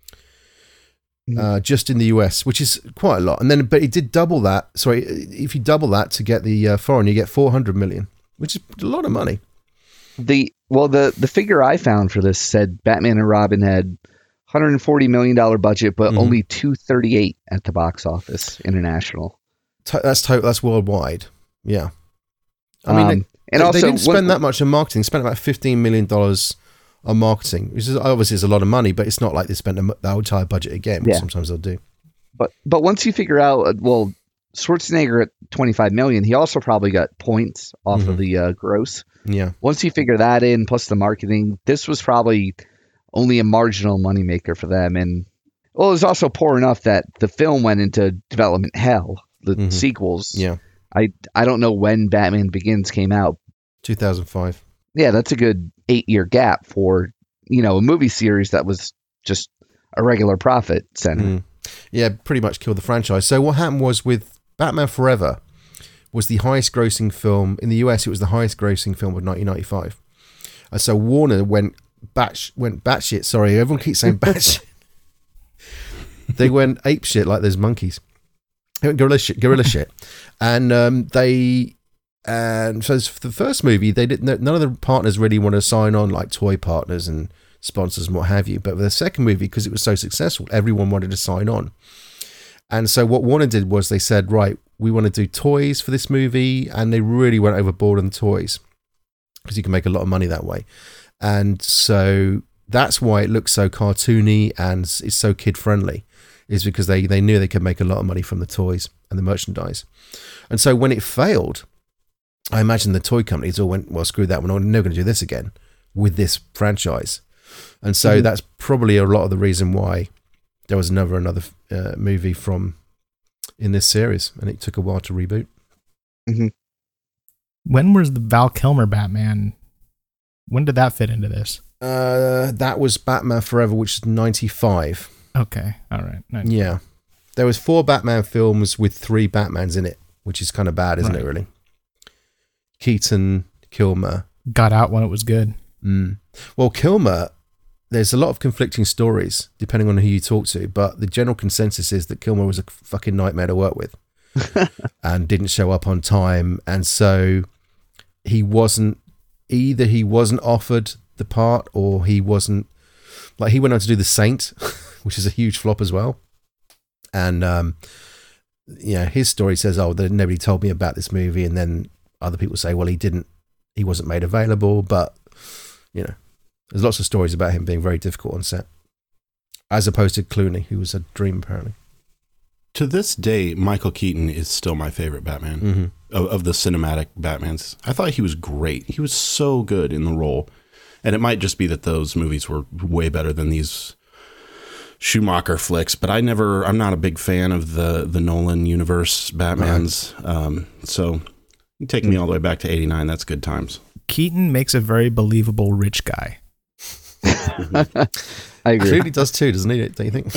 Uh, just in the U S, which is quite a lot, and then but it did double that. Sorry, if you double that to get the uh, foreign, you get four hundred million, which is a lot of money. The well, the the figure I found for this said Batman and Robin had one hundred forty million dollars budget, but Mhm. only two thirty-eight at the box office international. To- that's total. That's worldwide. Yeah, I mean, Um, they, and they also didn't spend when- that much on marketing. They spent about fifteen million dollars on marketing, which is obviously is a lot of money, but it's not like they spent the the entire budget again, which Yeah. sometimes they'll do. But but once you figure out, uh, well, Schwarzenegger at twenty-five million, he also probably got points off Mm-hmm. of the uh, gross. Yeah. Once you figure that in, plus the marketing, this was probably only a marginal moneymaker for them. And well, it was also poor enough that the film went into development hell. The Mhm. sequels. Yeah. I I don't know when Batman Begins came out. two thousand five. Yeah, that's a good eight year gap for, you know, a movie series that was just a regular profit center. Mm. Yeah, pretty much killed the franchise. So what happened was with Batman Forever was the highest grossing film in the U S. It was the highest grossing film of nineteen ninety-five. And so Warner went batch went batshit. Sorry, everyone keeps saying batshit. They went ape shit like those monkeys. They went gorilla shit, gorilla shit, and um, they and so for the first movie they didn't. None of the partners really want to sign on, like toy partners and sponsors and what have you. But for the second movie, because it was so successful, everyone wanted to sign on. And so what Warner did was they said, right, we want to do toys for this movie, and they really went overboard on the toys because you can make a lot of money that way. And so that's why it looks so cartoony and it's so kid friendly, is because they, they knew they could make a lot of money from the toys and the merchandise. And so when it failed, I imagine the toy companies all went, well, screw that, we're never going to do this again with this franchise. And so mm-hmm. that's probably a lot of the reason why there was never another uh, movie from in this series, and it took a while to reboot. Mm-hmm. When was the Val Kilmer Batman? When did that fit into this? Uh, that was Batman Forever, which is ninety-five. Okay, all right. Nice. Yeah, there was four Batman films with three Batmans in it, which is kind of bad, isn't right. it? Really, Keaton, Kilmer got out when it was good. Mm. Well, Kilmer. There's a lot of conflicting stories depending on who you talk to, but the general consensus is that Kilmer was a fucking nightmare to work with and didn't show up on time. And so he wasn't, either he wasn't offered the part or he wasn't, like he went on to do The Saint, which is a huge flop as well. And, um, yeah, his story says, oh, nobody told me about this movie. And then other people say, well, he didn't, he wasn't made available, but, you know. There's lots of stories about him being very difficult on set, as opposed to Clooney, who was a dream, apparently. To this day, Michael Keaton is still my favorite Batman Mm-hmm. of, of the cinematic Batmans. I thought he was great. He was so good in the role. And it might just be that those movies were way better than these Schumacher flicks, but I never, I'm not a big fan of the, the Nolan universe Batmans. Right. Um, so you take me all the way back to eighty-nine. That's good times. Keaton makes a very believable rich guy. I agree. Clearly does too, doesn't he? Don't you think?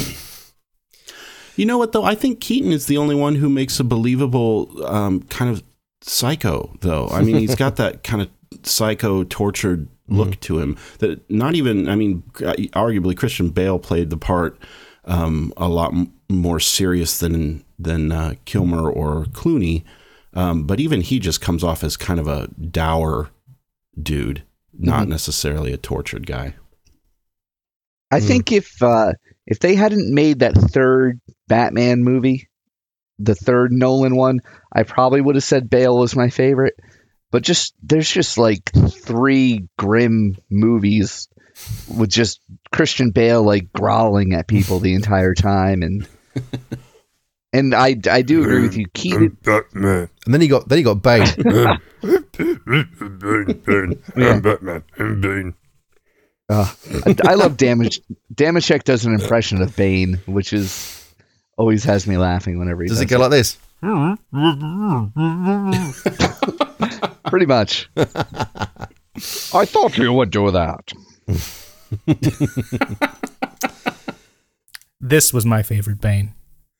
You know what, though? I think Keaton is the only one who makes a believable um, kind of psycho, though. I mean, he's got that kind of psycho, tortured look mm-hmm. to him that not even, I mean, arguably Christian Bale played the part um, a lot m- more serious than, than uh, Kilmer or Clooney. Um, but even he just comes off as kind of a dour dude, not mm-hmm. necessarily a tortured guy. I mm. think if uh, if they hadn't made that third Batman movie, the third Nolan one, I probably would have said Bale was my favorite. But just there's just like three grim movies with just Christian Bale like growling at people the entire time, and and I, I do agree with you, Keaton. Batman. And then he got then he got Bane. Bane, Bane, I'm Batman, I'm Bane. Uh, I, I love Damage. Damashek does an impression of Bane, which is always has me laughing whenever he does. Does it go like this? Pretty much. I thought you would do that. This was my favorite Bane.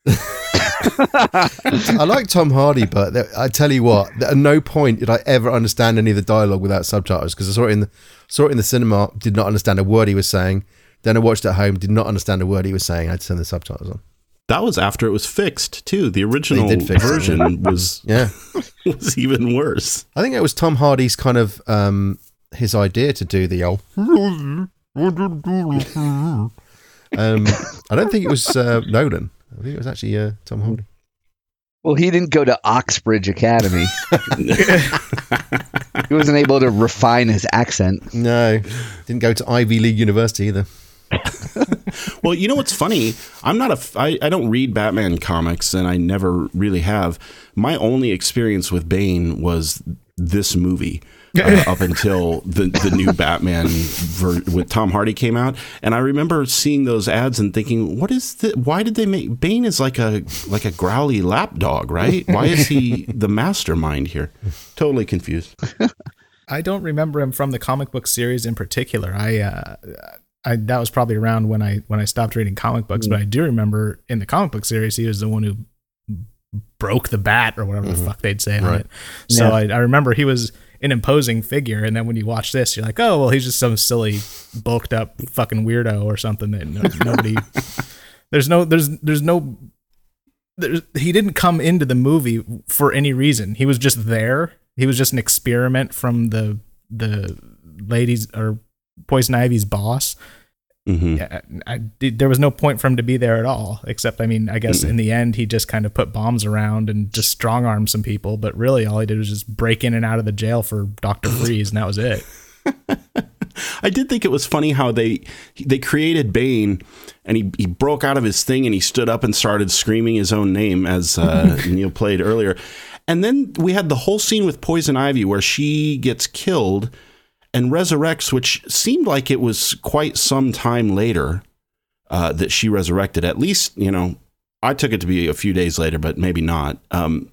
I like Tom Hardy, but I tell you what, at no point did I ever understand any of the dialogue without subtitles, because I saw it in the saw it in the cinema, did not understand a word he was saying. Then I watched it at home, did not understand a word he was saying. I had to turn the subtitles on. That was after it was fixed too. The original version it. was yeah was even worse. I think it was Tom Hardy's kind of um, his idea to do the old. um, I don't think it was uh, Nolan. I think it was actually uh, Tom Hardy. Well, he didn't go to Oxbridge Academy. He wasn't able to refine his accent. No, didn't go to Ivy League University either. Well, you know what's funny? I'm not a. I, I don't read Batman comics, and I never really have. My only experience with Bane was this movie. Uh, up until the the new Batman ver- with Tom Hardy came out, and I remember seeing those ads and thinking, "What is the? Why did they make Bane is like a like a growly lapdog, right? Why is he the mastermind here?" Totally confused. I don't remember him from the comic book series in particular. I, uh, I that was probably around when I when I stopped reading comic books, mm-hmm. but I do remember in the comic book series he was the one who broke the bat or whatever mm-hmm. the fuck they'd say right. on it. So yeah. I, I remember he was an imposing figure, and then when you watch this, you're like, oh well, he's just some silly, bulked up fucking weirdo or something that no, nobody. there's no, there's, there's no. There's, he didn't come into the movie for any reason. He was just there. He was just an experiment from the the ladies or Poison Ivy's boss. Mm-hmm. I, I, there was no point for him to be there at all, except, I mean, I guess mm-hmm. in the end, he just kind of put bombs around and just strong armed some people. But really, all he did was just break in and out of the jail for Doctor Freeze, and that was it. I did think it was funny how they they created Bane, and he, he broke out of his thing and he stood up and started screaming his own name, as uh, Neil played earlier. And then we had the whole scene with Poison Ivy where she gets killed and resurrects, which seemed like it was quite some time later uh, that she resurrected. At least, you know, I took it to be a few days later, but maybe not. Um,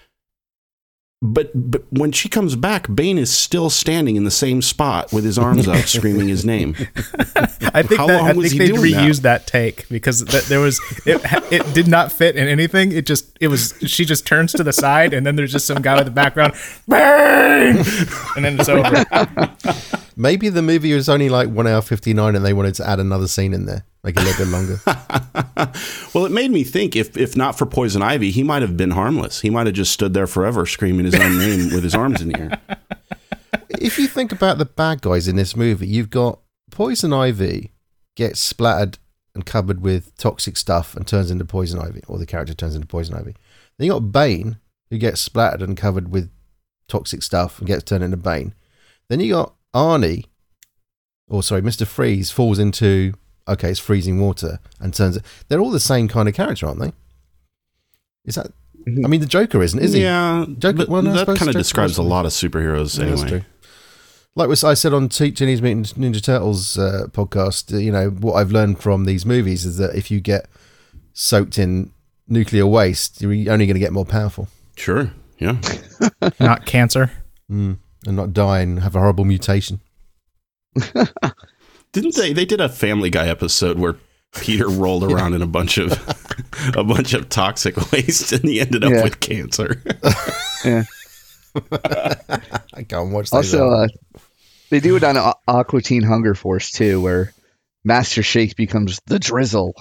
but but when she comes back, Bane is still standing in the same spot with his arms up, screaming his name. I think How that, long I was think he they doing reused that? that take because th- there was it. It did not fit in anything. It just it was. She just turns to the side, and then there's just some guy with the background, Bane, and then it's over. Maybe the movie was only like one hour fifty-nine, and they wanted to add another scene in there, make it a little bit longer. Well, it made me think if if not for Poison Ivy, he might have been harmless. He might have just stood there forever screaming his own name with his arms in the air. If you think about the bad guys in this movie, you've got Poison Ivy gets splattered and covered with toxic stuff and turns into Poison Ivy, or the character turns into Poison Ivy. Then you got Bane, who gets splattered and covered with toxic stuff and gets turned into Bane. Then you got Arnie, or sorry, Mister Freeze falls into, okay, it's freezing water and turns it. They're all the same kind of character, aren't they? Is that? I mean, the Joker isn't, is he? Yeah, Joker, but well, no, that kind of Joker describes a wasn't. lot of superheroes Yeah, that's anyway. true. Like was I said on Teenage Mutant Ninja Turtles uh, podcast, uh, you know, what I've learned from these movies is that if you get soaked in nuclear waste, you're only going to get more powerful. Sure, yeah. Not cancer. Mm, and not die and have a horrible mutation. Didn't they? They did a Family Guy episode where Peter rolled around in a bunch of a bunch of toxic waste, and he ended up Yeah. with cancer. Yeah. I can't watch that. Also, uh, they do it on A- Aqua Teen Hunger Force too, where Master Shake becomes the Drizzle.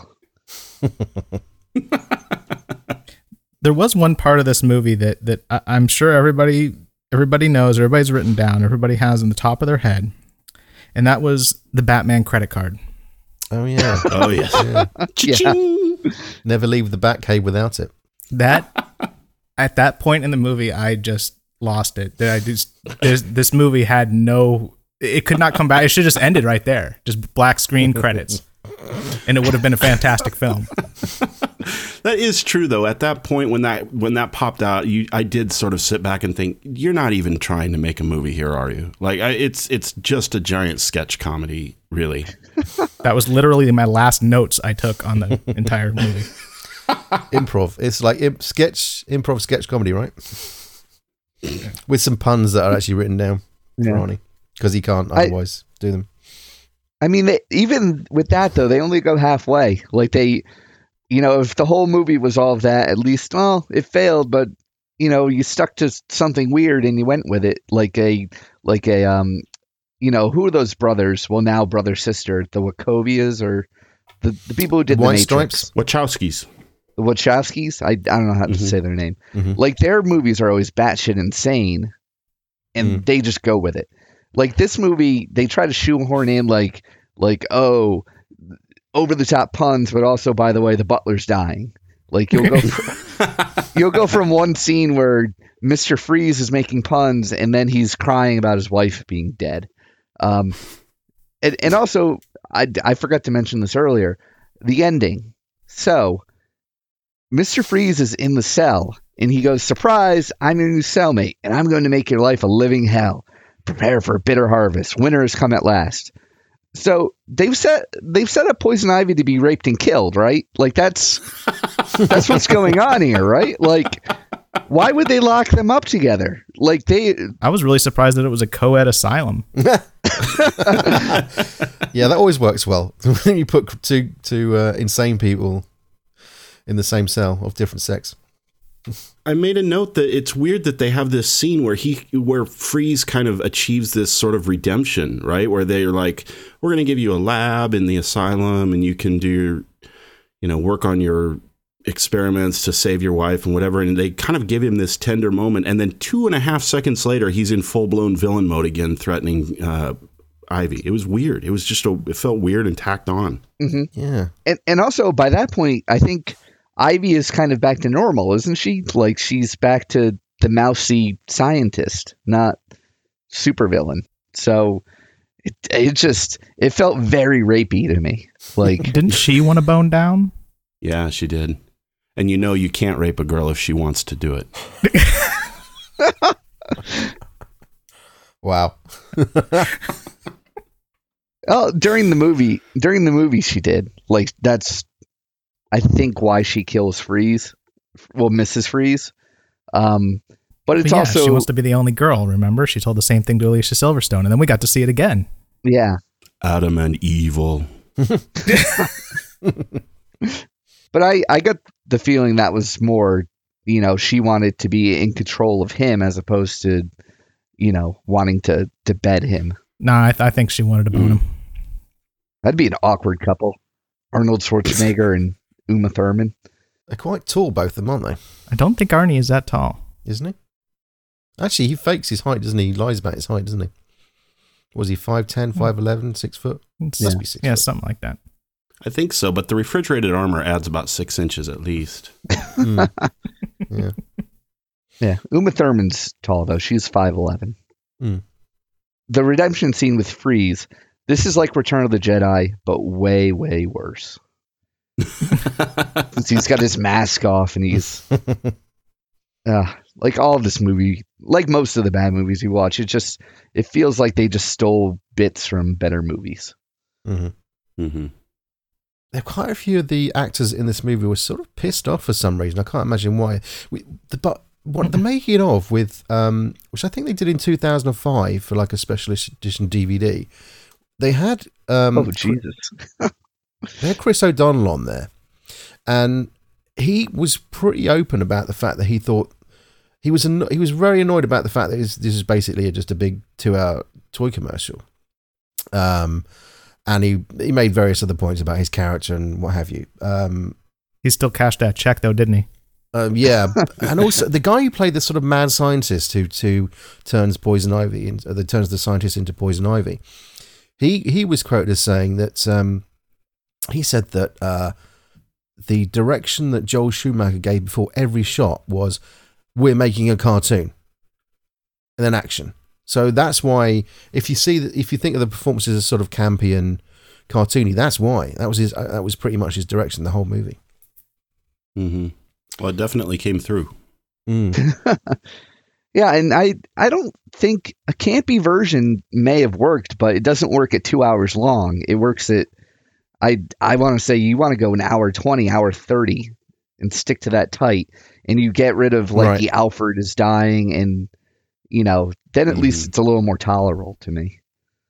There was one part of this movie that that I, I'm sure everybody everybody knows, everybody's written down, everybody has in the top of their head, and that was the Batman credit card. Oh yeah. Oh yes. Yeah. Yeah. Never leave the Batcave without it. That at that point in the movie, I just lost it. That I just this, this movie had no. It could not come back. It should just ended right there. Just black screen credits, and it would have been a fantastic film. That is true, though. At that point, when that when that popped out, you I did sort of sit back and think, you're not even trying to make a movie here, are you? Like, I, it's it's just a giant sketch comedy, really. That was literally my last notes I took on the entire movie. Improv. It's like imp- sketch, improv sketch comedy, right? With some puns that are actually written down Yeah. for Arnie, because he can't I- otherwise do them. I mean, they, even with that though, they only go halfway. Like they, you know, if the whole movie was all of that, at least, well, it failed, but you know, you stuck to something weird and you went with it, like a, like a, um, you know, who are those brothers? Well, now brother sister, the Wachowskis, or the the people who did the, White Matrix. Stripes? Wachowskis. The Wachowskis. I I don't know how to Mhm. say their name. Mhm. Like their movies are always batshit insane, and Mm. they just go with it. Like this movie, they try to shoehorn in like like oh, over the top puns, but also by the way, the butler's dying. Like you'll go fr- you'll go from one scene where Mister Freeze is making puns, and then he's crying about his wife being dead. Um, and, and also I I forgot to mention this earlier. the ending. So, Mister Freeze is in the cell, and he goes, surprise, I'm your new cellmate, and I'm going to make your life a living hell. Prepare for a bitter harvest. Winter has come at last. So they've set they've set up Poison Ivy to be raped and killed, right? Like that's that's what's going on here, right? Like, why would they lock them up together? Like they, I was really surprised that it was a co-ed asylum. Yeah, that always works well. When you put two two uh, insane people in the same cell of different sex. I made a note that it's weird that they have this scene where he, where Freeze kind of achieves this sort of redemption, right? Where they're like, we're going to give you a lab in the asylum and you can do, you know, work on your experiments to save your wife and whatever. And they kind of give him this tender moment. And then two and a half seconds later, he's in full blown villain mode again, threatening uh, Ivy. It was weird. It was just, a, it felt weird and tacked on. Mm-hmm. Yeah. And, and also by that point, I think Ivy is kind of back to normal, isn't she? Like she's back to the mousy scientist, not supervillain. So it it just it felt very rapey to me. Like Didn't she want to bone down? Yeah, she did. And you know you can't rape a girl if she wants to do it. Wow. oh, during the movie, during the movie, she did. Like that's, I think, why she kills Freeze. Well, Missus Freeze. Um, but it's But yeah, also she wants to be the only girl. Remember, she told the same thing to Alicia Silverstone, and then we got to see it again. yeah. Adam and Evil. But I, I got the feeling that was more, you know, she wanted to be in control of him as opposed to, you know, wanting to, to bed him. Nah, I, th- I think she wanted to bone him. That'd be an awkward couple. Arnold Schwarzenegger and Uma Thurman. They're quite tall, both of them, aren't they? I don't think Arnie is that tall. Isn't he? Actually, he fakes his height, doesn't he? He lies about his height, doesn't he? Was he five ten, five eleven, six foot? It's- Must be six yeah, foot. something like that. I think so, but the refrigerated armor adds about six inches at least. Mm. Yeah. Yeah, Uma Thurman's tall, though. She's five eleven. Mm. The redemption scene with Freeze, this is like Return of the Jedi, but way, way worse. He's got his mask off and he's... Uh, like all of this movie, like most of the bad movies you watch, it just it feels like they just stole bits from better movies. Mm-hmm. Mm-hmm. There are quite a few of the actors in this movie were sort of pissed off for some reason. I can't imagine why. We, the, but what the making of with, um, which I think they did in two thousand five for like a special edition D V D. They had um, Oh Jesus! they had Chris O'Donnell on there, and he was pretty open about the fact that he thought he was anno- he was very annoyed about the fact that this, this is basically just a big two-hour toy commercial. Um. And he, he made various other points about his character and what have you. Um, He still cashed that check, though, didn't he? um, yeah, and also the guy who played the sort of mad scientist who, who turns Poison Ivy, in, uh, that turns the scientist into Poison Ivy. He he was quoted as saying that um, he said that uh, the direction that Joel Schumacher gave before every shot was, "We're making a cartoon," and then action. So that's why, if you see that, if you think of the performances as sort of campy and cartoony, that's why that was his. Uh, that was pretty much his direction the whole movie. Mm-hmm. Well, it definitely came through. Mm. Yeah, and I I don't think a campy version may have worked, but it doesn't work at two hours long. It works at I I want to say you want to go an hour twenty, hour thirty, and stick to that tight, and you get rid of like Right. the Alfred is dying and. You know, then at Mhm. least it's a little more tolerable to me.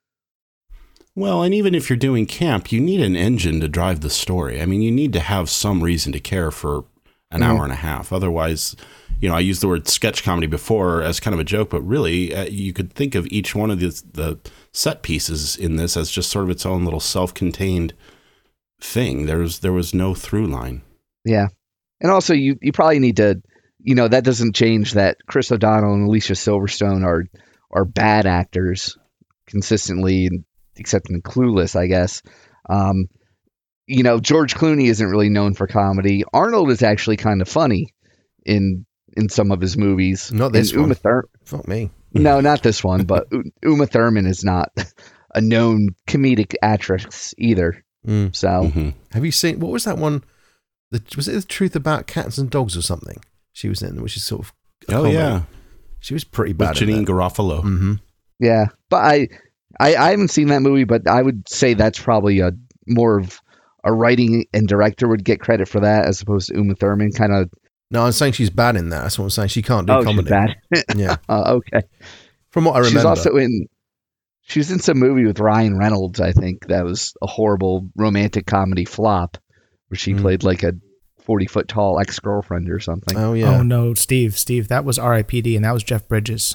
Well, and even if you're doing camp, you need an engine to drive the story. I mean, you need to have some reason to care for an Mhm. hour and a half. Otherwise, you know, I used the word sketch comedy before as kind of a joke, but really, uh, you could think of each one of the, the set pieces in this as just sort of its own little self-contained thing. There was there was no through line. Yeah. And also, you, you probably need to, you know, that doesn't change that Chris O'Donnell and Alicia Silverstone are are bad actors consistently, except in Clueless, I guess. Um, you know, George Clooney isn't really known for comedy. Arnold is actually kind of funny in in some of his movies. Not this and one. Uma Thur- Fuck me. No, not this one, but U- Uma Thurman is not a known comedic actress either. Mm. So Mm-hmm. Have you seen, what was that one? The, was it The Truth About Cats and Dogs or something? She was in, which is sort of. a Oh comedy. yeah, She was pretty with bad. in Janine that. Garofalo. Mm-hmm. yeah, but I, I I haven't seen that movie, but I would say that's probably a more of a writing and director would get credit for that as opposed to Uma Thurman. Kind of. No, I'm saying she's bad in that. That's what I'm saying. She can't do Oh, comedy. she's bad. Yeah. uh, okay. From what I remember. She's also in. She was in some movie with Ryan Reynolds. I think that was a horrible romantic comedy flop, where she Mm. played like a forty foot tall ex girlfriend or something. Oh, yeah. Oh no, Steve, Steve, that was R I P D and that was Jeff Bridges.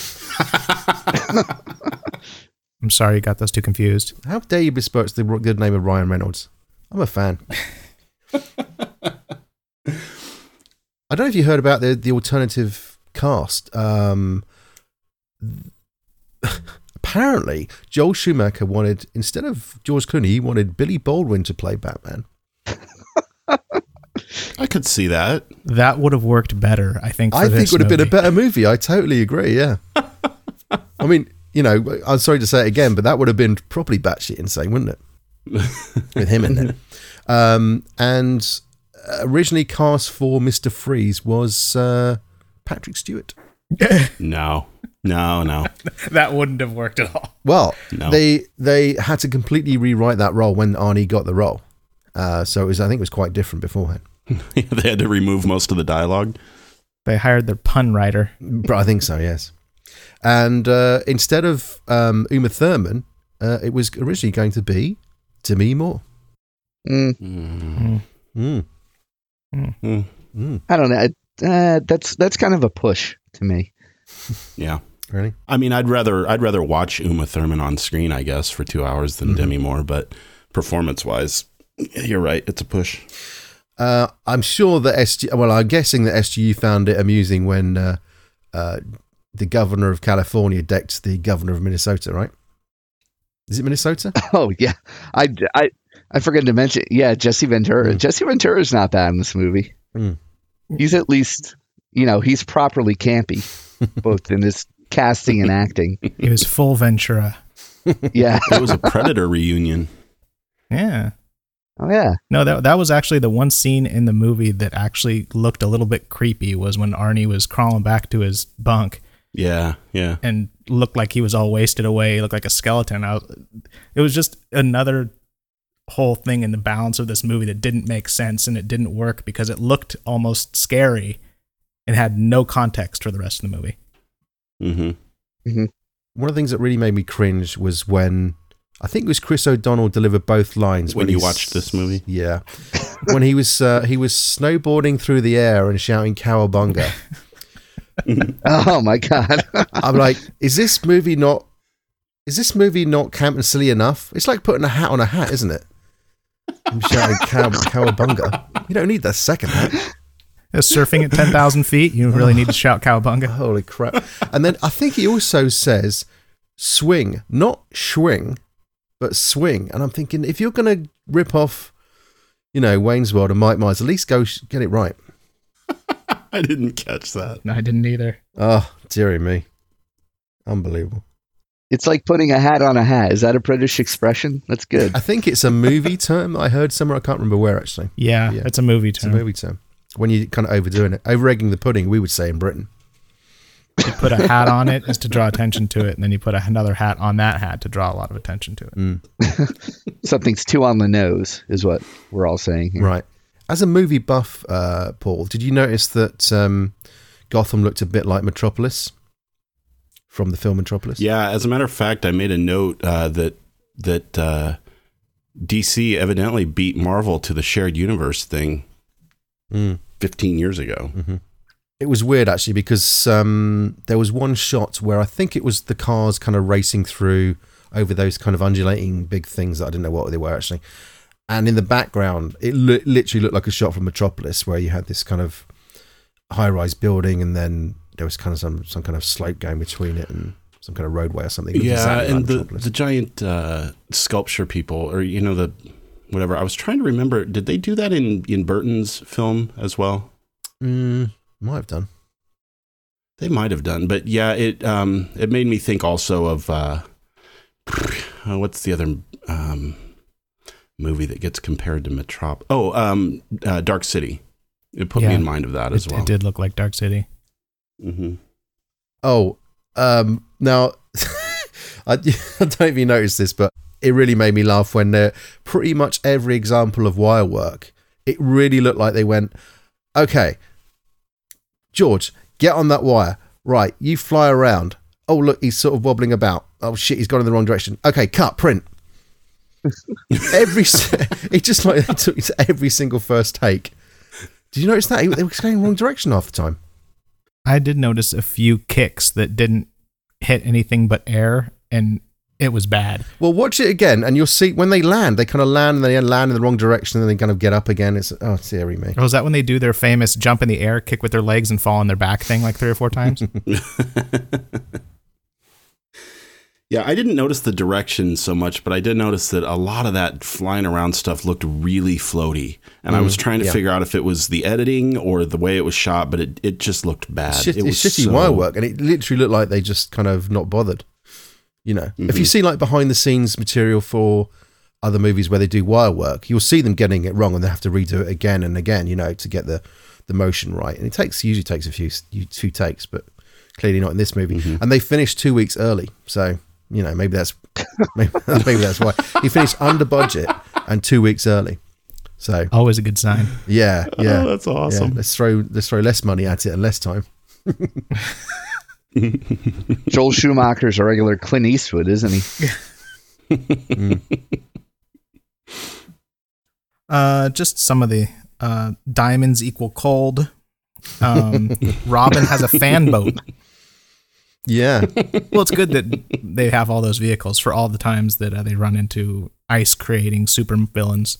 I'm sorry you got those two confused. How dare you besmirch the good name of Ryan Reynolds? I'm a fan. I don't know if you heard about the, the alternative cast. Um, apparently, Joel Schumacher wanted, instead of George Clooney, he wanted Billy Baldwin to play Batman. I could see that. That would have worked better, I think. For I think this it would have been a movie. better movie. I totally agree, yeah. I mean, you know, I'm sorry to say it again, but that would have been properly batshit insane, wouldn't it? With him in there. Um, and originally cast for Mister Freeze was uh, Patrick Stewart. No, no, no. That wouldn't have worked at all. Well, No. they they had to completely rewrite that role when Arnie got the role. Uh, so it was, I think it was quite different beforehand. They had to remove most of the dialogue. They hired their pun writer. But I think so, yes. And uh, instead of um, Uma Thurman, uh, it was originally going to be Demi Moore. Mm, Mm. Mm. Mm. Mm. I don't know. Uh, that's that's kind of a push to me. Yeah. Really? I mean, I'd rather I'd rather watch Uma Thurman on screen, I guess, for two hours than Mhm. Demi Moore. But performance wise, you're right. It's a push. Uh, I'm sure that S G. Well, I'm guessing that S G U found it amusing when uh, uh, the governor of California decked the governor of Minnesota. Right? Is it Minnesota? Oh yeah, I, I, I forgot to mention. Yeah, Jesse Ventura. Mm. Jesse Ventura is not bad in this movie. Mm. He's at least, you know, he's properly campy, both in his casting and acting. It was full Ventura. Yeah. It was a Predator reunion. Yeah. Oh yeah. No, that that was actually the one scene in the movie that actually looked a little bit creepy was when Arnie was crawling back to his bunk Yeah, yeah. and looked like he was all wasted away, looked like a skeleton. I was, it was just another whole thing in the balance of this movie that didn't make sense and it didn't work because it looked almost scary and had no context for the rest of the movie. Mm-hmm. One of the things that really made me cringe was when I think it was Chris O'Donnell delivered both lines When you he's- watched this movie? Yeah, when he was uh, he was snowboarding through the air and shouting "Cowabunga." Oh my god. I'm like, is this movie not? Is this movie not camp and silly enough? It's like putting a hat on a hat, isn't it? I'm shouting cow, "Cowabunga." You don't need that second hat. Uh, Surfing at ten thousand feet, you really need to shout cowabunga. Holy crap! And then I think he also says "swing," not "schwing," but "swing." And I'm thinking, if you're going to rip off, you know, Wayne's World and Mike Myers, at least go sh- get it right. I didn't catch that. No, I didn't either. Oh, dearie me, unbelievable. It's like putting a hat on a hat. Is that a British expression? That's good. I think it's a movie term I heard somewhere. I can't remember where actually. Yeah, Yeah. it's a movie It's a term. movie term. When you're kind of overdoing it, over egging the pudding, we would say in Britain. You put a hat on it is to draw attention to it, and then you put another hat on that hat to draw a lot of attention to it. Mm. Something's too on the nose, is what we're all saying here. Right. As a movie buff, uh, Paul, did you notice that um, Gotham looked a bit like Metropolis from the film Metropolis? Yeah, as a matter of fact, I made a note uh, that that uh, D C evidently beat Marvel to the shared universe thing Mm. fifteen years ago. Mm-hmm. It was weird actually because um, there was one shot where I think it was the cars kind of racing through over those kind of undulating big things that I didn't know what they were actually. And in the background, it li- literally looked like a shot from Metropolis where you had this kind of high-rise building and then there was kind of some, some kind of slope going between it and some kind of roadway or something. It looked Yeah, exactly like and the, Metropolis. the giant uh, sculpture people, or you know the whatever. I was trying to remember. Did they do that in in Burton's film as well? Mm, might have done. They might have done, but yeah, it um it made me think also of uh, uh what's the other um movie that gets compared to Metrop. Oh, um, uh, Dark City. It put Yeah. me in mind of that as It, well. it did look like Dark City. Mm-hmm. Oh, um, now I, I don't know if you noticed this, but it really made me laugh when uh, pretty much every example of wire work, it really looked like they went, okay, George, get on that wire. Right, you fly around. Oh, look, he's sort of wobbling about. Oh, shit, he's gone in the wrong direction. Okay, cut, print. every It just like they took every single first take. Did you notice that? They were going in the wrong direction half the time. I did notice a few kicks that didn't hit anything but air, and it was bad. Well, watch it again, and you'll see when they land, they kind of land and they land in the wrong direction, and then they kind of get up again. It's oh, dearie me. Or was that when they do their famous jump in the air, kick with their legs, and fall on their back thing like three or four times? Yeah, I didn't notice the direction so much, but I did notice that a lot of that flying around stuff looked really floaty. And Mm, I was trying to yeah. figure out if it was the editing or the way it was shot, but it, it just looked bad. It's, shit, it was it's shitty so- wire work, and it literally looked like they just kind of not bothered. You know, if you see like behind the scenes material for other movies where they do wire work, you'll see them getting it wrong, and they have to redo it again and again, you know, to get the, the motion right. And it takes usually takes a few few takes, but clearly not in this movie. Mm-hmm. And they finished two weeks early, so you know maybe that's maybe, maybe that's why he finished under budget and two weeks early. So Always a good sign. yeah, yeah, Oh, that's awesome. Yeah, let's throw let's throw less money at it and less time. Joel Schumacher's a regular Clint Eastwood, isn't he? Uh, just some of the uh, diamonds equal cold. Um, Robin has a fan boat. Yeah, Well, it's good that they have all those vehicles for all the times that uh, they run into ice creating super villains.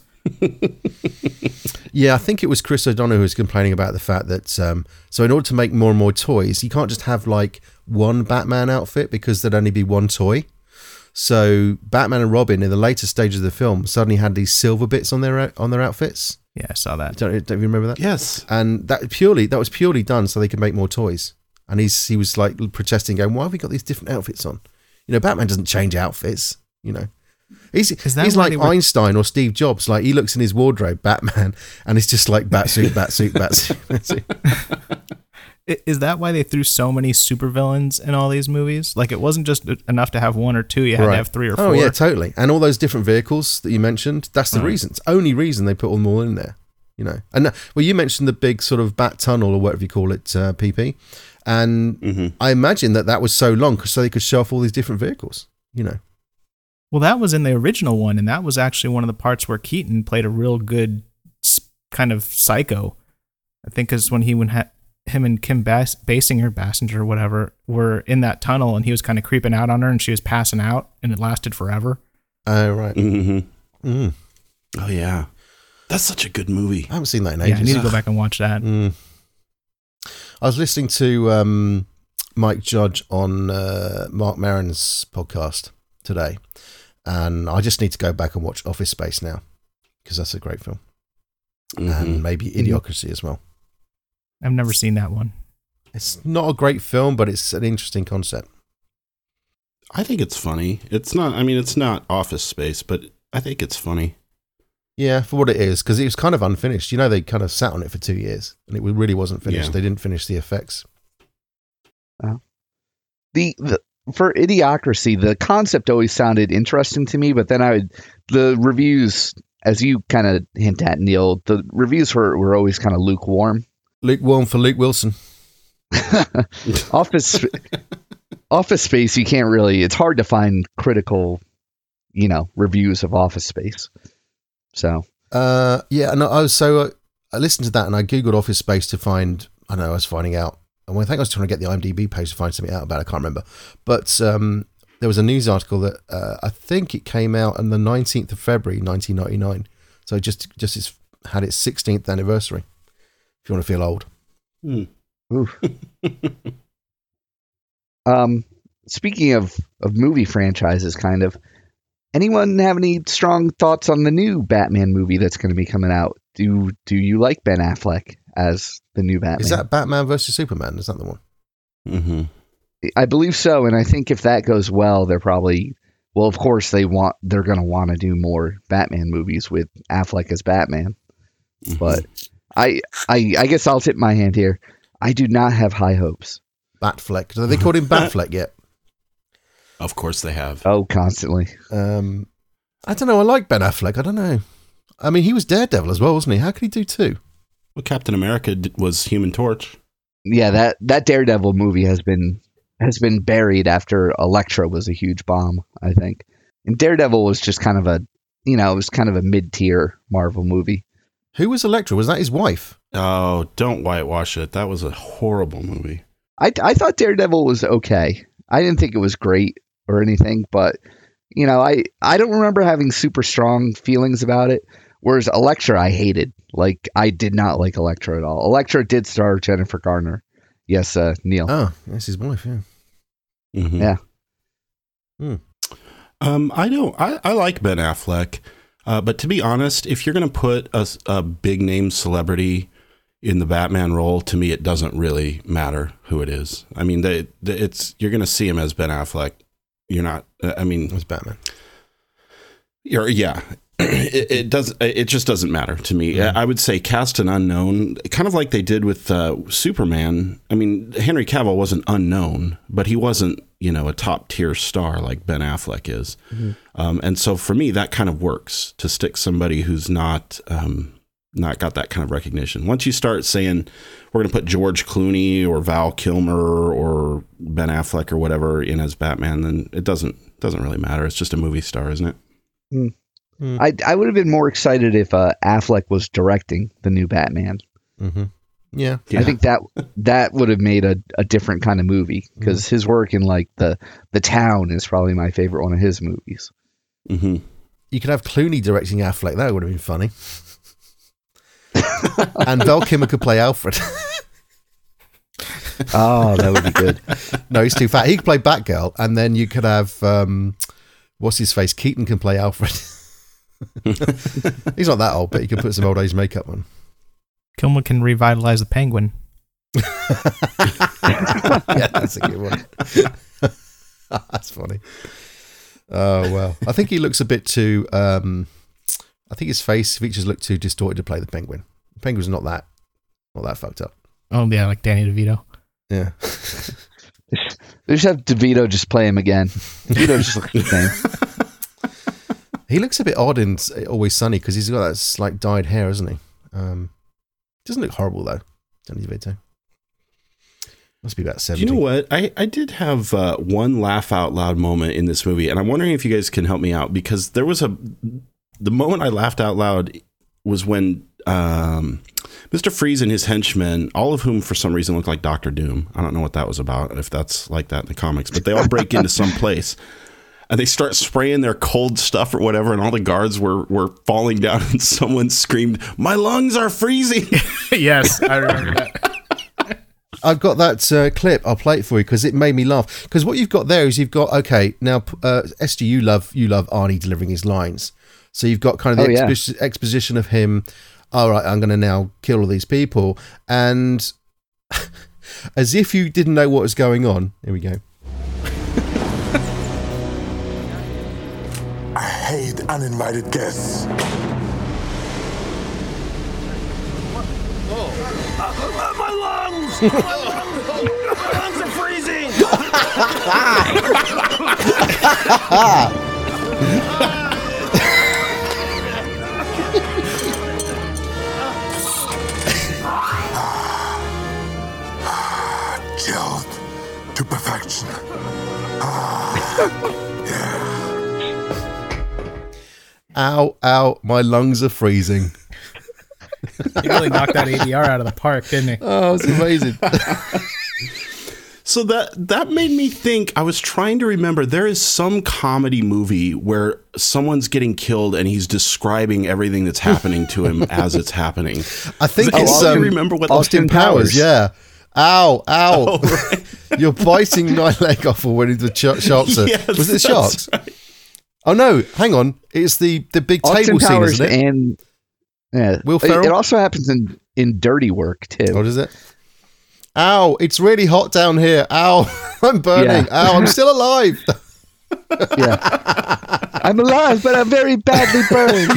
yeah. I think it was Chris O'Donnell who was complaining about the fact that um, so in order to make more and more toys, you can't just have like one Batman outfit because there'd only be one toy. So Batman and Robin in the later stages of the film suddenly had these silver bits on their on their outfits. Yeah, I saw that. Don't, don't you remember that? Yes. And that purely that was purely done so they could make more toys. And he's he was like protesting, going, "Why have we got these different outfits on? You know, Batman doesn't change outfits. You know, he's Is that he's why like they were- Einstein or Steve Jobs. Like he looks in his wardrobe, Batman, and it's just like batsuit, batsuit, batsuit. batsuit. I- Is that why they threw so many supervillains in all these movies? Like, it wasn't just enough to have one or two; you had to have three or four. Oh yeah, totally. And all those different vehicles that you mentioned, that's the Right. reason. It's the only reason they put them all in there. You know, and uh, well, you mentioned the big sort of bat tunnel or whatever you call it, uh, P P, and Mm-hmm. I imagine that that was so long so they could show off all these different vehicles. You know, Well, that was in the original one, and that was actually one of the parts where Keaton played a real good s- kind of psycho. I think is when he when ha- him and Kim Bas- Basinger, Bassinger, or whatever, were in that tunnel, and he was kind of creeping out on her, and she was passing out, and it lasted forever. oh right. Mm-hmm. Mm. Oh, yeah. That's such a good movie. I haven't seen that in Yeah, ages. I need to go back and watch that. Mm. I was listening to um, Mike Judge on uh, Mark Maron's podcast today, and I just need to go back and watch Office Space now because that's a great film, Mhm. and maybe Idiocracy as well. I've never seen that one. It's not a great film, but it's an interesting concept. I think it's funny. It's not, I mean, it's not Office Space, but I think it's funny. Yeah, for what it is, because it was kind of unfinished. You know, they kind of sat on it for two years, and it really wasn't finished. Yeah. They didn't finish the effects. The, the for Idiocracy, the concept always sounded interesting to me, but then I would the reviews, as you kind of hint at, Neil, the reviews were, were always kind of lukewarm. Lukewarm for Luke Wilson. Office Office Space, you can't really. It's hard to find critical, you know, reviews of Office Space. So Uh, yeah, and I was so uh, I listened to that and I googled Office Space to find. I don't know, I was finding out. And I think I was trying to get the IMDb page to find something out about it. I can't remember, but um, there was a news article that uh, I think it came out on the nineteenth of February, nineteen ninety-nine. So just just it's had its sixteenth anniversary. If you want to feel old. Hmm. Oof. um, speaking of, of movie franchises, kind of, anyone have any strong thoughts on the new Batman movie that's going to be coming out? Do do you like Ben Affleck as the new Batman? Is that Batman versus Superman? Is that the one? Mm-hmm. I believe so, and I think if that goes well, they're probably well, of course they want they're going to want to do more Batman movies with Affleck as Batman. Mhm. But I, I I guess I'll tip my hand here. I do not have high hopes. Batfleck. Have they called him Batfleck yet? Of course they have. Oh, constantly. Um, I don't know. I like Ben Affleck. I don't know. I mean, he was Daredevil as well, wasn't he? How could he do two? Well, Captain America d- was Human Torch. Yeah, that, that Daredevil movie has been has been buried after Elektra was a huge bomb, I think. And Daredevil was just kind of a, you know, it was kind of a mid-tier Marvel movie. Who was Elektra? Was that his wife? Oh, don't whitewash it. That was a horrible movie. I, I thought Daredevil was okay. I didn't think it was great or anything, but, you know, I, I don't remember having super strong feelings about it. Whereas Elektra, I hated. Like, I did not like Elektra at all. Elektra did star Jennifer Garner. Yes, uh, Neil. Oh, that's his wife, yeah. Mhm. Yeah. Hmm. Um, I don't. I, I like Ben Affleck, uh, but to be honest, if you're going to put a, a big name celebrity in the Batman role, to me, it doesn't really matter who it is. I mean, they, they, it's you're going to see him as Ben Affleck. You're not. I mean, It was Batman. You're, yeah, it, it does. It just doesn't matter to me. Yeah. I would say cast an unknown, kind of like they did with uh, Superman. I mean, Henry Cavill wasn't unknown, but he wasn't, you know, a top tier star like Ben Affleck is. Mm-hmm. Um, and so for me, that kind of works to stick somebody who's not um, not got that kind of recognition. Once you start saying we're going to put George Clooney or Val Kilmer or Ben Affleck or whatever in as Batman, then it doesn't doesn't really matter. It's just a movie star, isn't it? Mm. Mm. I I would have been more excited if uh, Affleck was directing the new Batman. Mm-hmm. Yeah. Yeah. I think that that would have made a, a different kind of movie because his work in like the the Town is probably my favorite one of his movies. Mm-hmm. You could have Clooney directing Affleck. That would have been funny. And Val Kilmer could play Alfred. Oh, that would be good. No, he's too fat. He could play Batgirl, and then you could have um, what's his face? Keaton can play Alfred. He's not that old, but he can put some old age makeup on. Kilmer can revitalize the Penguin. Yeah, that's a good one. That's funny. Oh well, I think he looks a bit too. Um, I think his face features look too distorted to play the Penguin. The Penguin's not that, not that fucked up. Oh yeah, like Danny DeVito. Yeah. They just have DeVito just play him again. DeVito just looks the same. He looks a bit odd in Always Sunny because he's got that slight dyed hair, hasn't he? Um, doesn't look horrible though. Danny DeVito. Must be about Do seventy. you know what? I, I did have uh, one laugh out loud moment in this movie, and I'm wondering if you guys can help me out because there was a the moment I laughed out loud was when um, Mister Freeze and his henchmen, all of whom for some reason look like Doctor Doom. I don't know what that was about, if that's like that in the comics, but they all break into some place. And they start spraying their cold stuff or whatever, and all the guards were, were falling down, and someone screamed, "My lungs are freezing!" Yes, I remember that. I've got that uh, clip. I'll play it for you because it made me laugh. Because what you've got there is you've got okay now. Uh, S G, you love you love Arnie delivering his lines, so you've got kind of the Oh, yeah. expo- exposition of him. All right, I'm going to now kill all these people, and as if you didn't know what was going on. Here we go. I hate uninvited guests. My lungs! My lungs are freezing! Chilled to perfection. Ow, ow, my lungs are freezing. He really knocked that A D R out of the park, didn't he? Oh, it's amazing. So that that made me think. I was trying to remember. There is some comedy movie where someone's getting killed and he's describing everything that's happening to him as it's happening. I think Oh, it's do you um, remember what Austin Austin Powers. Powers. Yeah. Ow, ow. Oh, right. You're biting my leg off or when the ch- sharks are. Yes, Was it the that's sharks? right. Oh, no. Hang on. It's the, the big Austin table scene, Powers isn't it? and yeah, Will it, Ferrell? it also happens in in Dirty Work too. What is it? Ow, it's really hot down here. Ow, I'm burning. Yeah. Ow, I'm still alive. Yeah, I'm alive, but I'm very badly burned.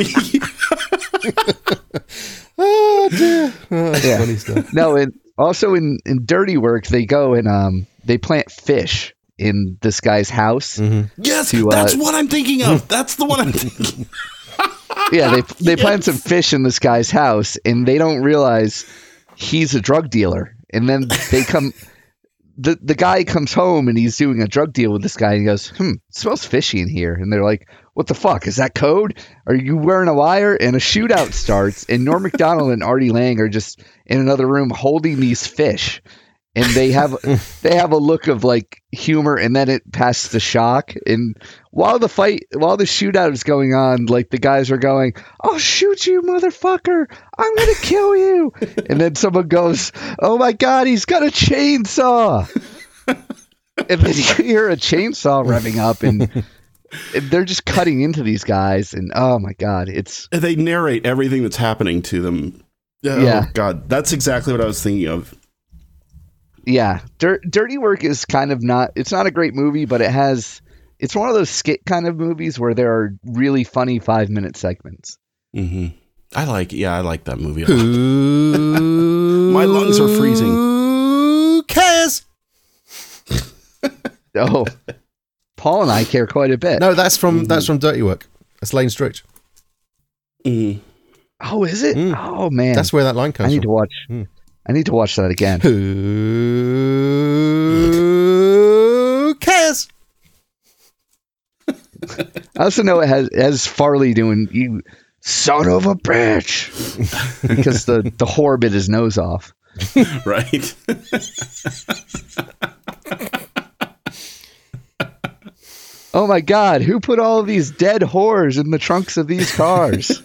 Oh dear. Oh, that's Yeah. funny stuff. No, and also in, in Dirty Work, they go and um they plant fish in this guy's house. Yes, To, uh, that's what I'm thinking of. That's the one I'm thinking. Yeah, they they plant some fish in this guy's house, and they don't realize he's a drug dealer. And then they come, the the guy comes home and he's doing a drug deal with this guy, and he goes, "Hmm, it smells fishy in here." And they're like, "What the fuck? Is that code? Are you wearing a wire?" And a shootout starts, and Norm Macdonald and Artie Lang are just in another room holding these fish. And they have they have a look of like humor, and then it passes to shock. And while the fight, while the shootout is going on, like the guys are going, "I'll shoot you, motherfucker! I'm gonna kill you!" And then someone goes, "Oh my god, he's got a chainsaw!" And then you hear a chainsaw revving up, and, and they're just cutting into these guys. And oh my god, it's They narrate everything that's happening to them. Oh, Yeah. God, that's exactly what I was thinking of. Yeah, Dir- Dirty Work is kind of not. It's not a great movie, but it has. It's one of those skit kind of movies where there are really funny five minute segments. hmm I like, yeah, I like that movie. A lot. Who My lungs are freezing. Who cares? Oh, Paul and I care quite a bit. No, that's from that's from Dirty Work. That's Lane Stritch. Mhm. Oh, is it? Mm. Oh man, That's where that line I comes need from. to watch. Mm. I need to watch that again. Who cares? I also know it has it has Farley doing "you son of a bitch" because the the whore bit his nose off. Right? Oh my God! Who put all of these dead whores in the trunks of these cars?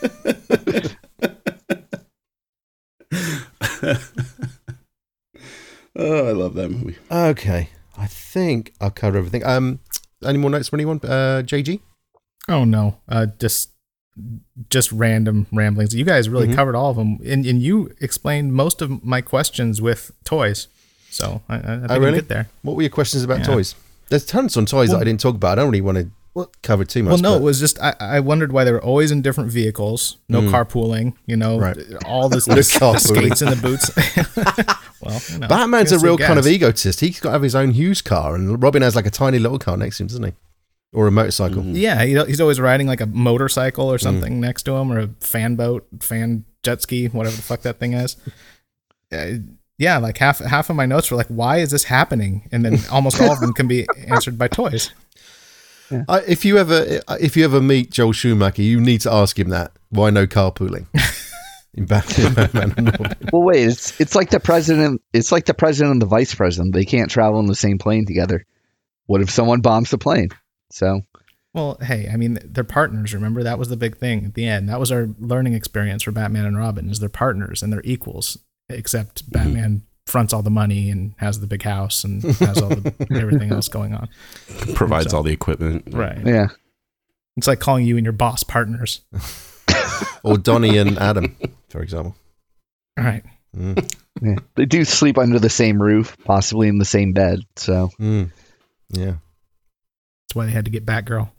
Oh, I love that movie. Okay, I think I've covered everything. Um, any more notes from anyone? Uh, J G. Oh no, uh, just just random ramblings. You guys really Mhm. covered all of them, and, and you explained most of my questions with toys. So I, I think Oh, I'm really? good there. What were your questions about Yeah. toys? There's tons on toys that I didn't talk about. I don't really want to cover too much. Well, no, but- it was just I, I wondered why they were always in different vehicles. No carpooling, you know, Right. all this No the carpooling. skates in the boots. Well, you know, Batman's a guess who real kind of guessed? egotist. He's got to have his own huge car, and Robin has like a tiny little car next to him, doesn't he? Or a motorcycle. Yeah, he, he's always riding like a motorcycle or Mm. something next to him, or a fan boat, fan jet ski, whatever the fuck that thing is. Uh, yeah, like half half of my notes were like, "Why is this happening?" And then almost all of them can be answered by toys. I, if you ever, if you ever meet Joel Schumacher, you need to ask him that. Why no carpooling? in Batman, Batman and Robin. Well, wait. It's it's like the president. It's like the president and the vice president. They can't travel in the same plane together. What if someone bombs the plane? So Well, hey, I mean, they're partners. Remember, that was the big thing at the end. That was our learning experience for Batman and Robin. Is they're partners and they're equals, except Batman fronts all the money and has the big house and has all the everything else going on. Provides all the equipment. Right. yeah. It's like calling you and your boss partners. Or Donnie and Adam, for example. All right. Mm. Yeah, they do sleep under the same roof, possibly in the same bed. So Mm. Yeah. That's why they had to get Batgirl.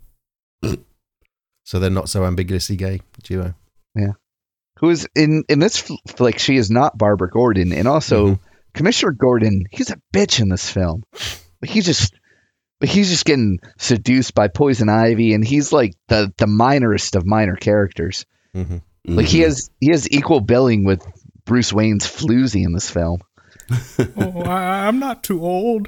So they're not so ambiguously gay duo. who is in in this f- flick? She is not Barbara Gordon, and also Mhm. Commissioner Gordon. He's a bitch in this film. Like, he just like, he's just getting seduced by Poison Ivy, and he's like the the minorest of minor characters. Mm-hmm. Like he has he has equal billing with Bruce Wayne's floozy in this film. Oh, I, I'm not too old.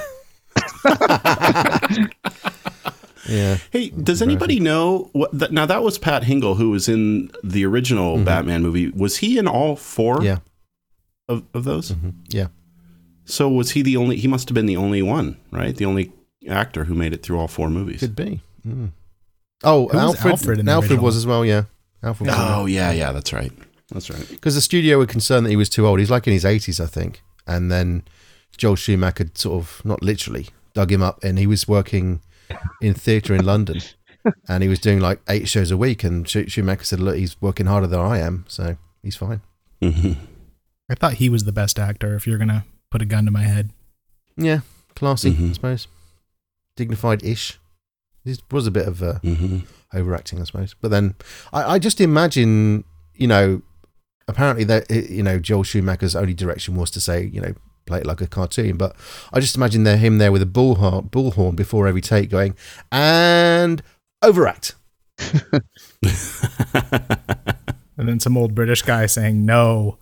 Yeah. Hey, does anybody know what? That, now that was Pat Hingle, who was in the original Batman movie. Was he in all four? Yeah. Of, of those. Mm-hmm. Yeah. So was he the only? He must have been the only one, right? The only actor who made it through all four movies. Could be. Mm. Oh, Who was Alfred. Alfred in the Alfred original? was as well. Yeah. Alfred was Oh yeah, yeah, that's right. That's right. because the studio were concerned that he was too old. He's like in his eighties, I think. And then Joel Schumacher sort of, not literally, dug him up, and he was working in theatre in London, and he was doing like eight shows a week. And Sch- Schumacher said, "Look, he's working harder than I am, so he's fine." Mm-hmm. I thought he was the best actor. If you're gonna put a gun to my head, Yeah, classy, Mhm. I suppose. Dignified-ish. It was a bit of uh, Mm-hmm. overacting, I suppose. But then I, I just imagine, you know, apparently that you know Joel Schumacher's only direction was to say, you know, play it like a cartoon. But I just imagine there him there with a bullhorn, bullhorn before every take, going and overact. And then some old British guy saying no.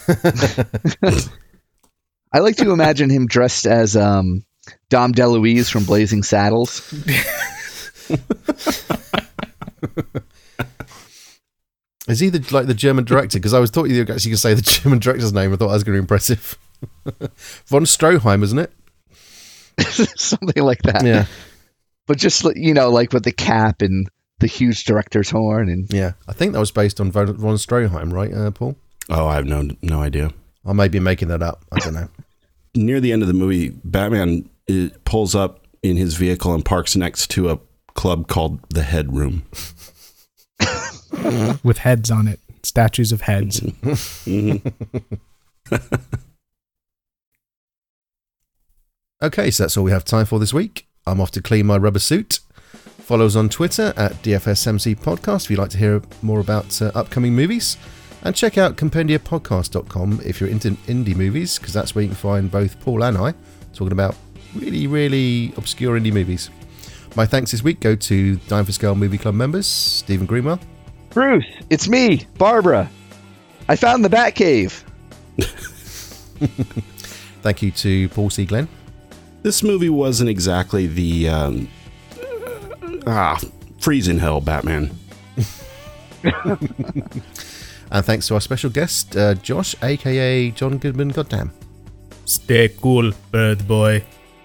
I like to imagine him dressed as um, Dom DeLuise from Blazing Saddles. Is he the, like the German director? Because I was thought you actually could say the German director's name. I thought that was going to be impressive. Von Stroheim, isn't it? Something like that. Yeah, But just, you know, like with the cap and the huge director's horn. And yeah. I think that was based on Von, Von Stroheim, right, uh, Paul? Oh, I have no no idea. I may be making that up. I don't know. Near the end of the movie, Batman uh, pulls up in his vehicle and parks next to a club called the Head Room. With heads on it. Statues of heads. Okay, so that's all we have time for this week. I'm off to clean my rubber suit. Follow us on Twitter at D F S M C Podcast if you'd like to hear more about uh, upcoming movies. And check out compendia podcast dot com if you're into indie movies, because that's where you can find both Paul and I talking about really, really obscure indie movies. My thanks this week go to Dime for Scale Movie Club members, Stephen Greenwell. Bruce, it's me, Barbara. I found the Batcave. Thank you to Paul C. Glenn. This movie wasn't exactly the um, ah freezing hell Batman. And thanks to our special guest, uh, Josh, a k a. John Goodman Goddamn. Stay cool, bird boy.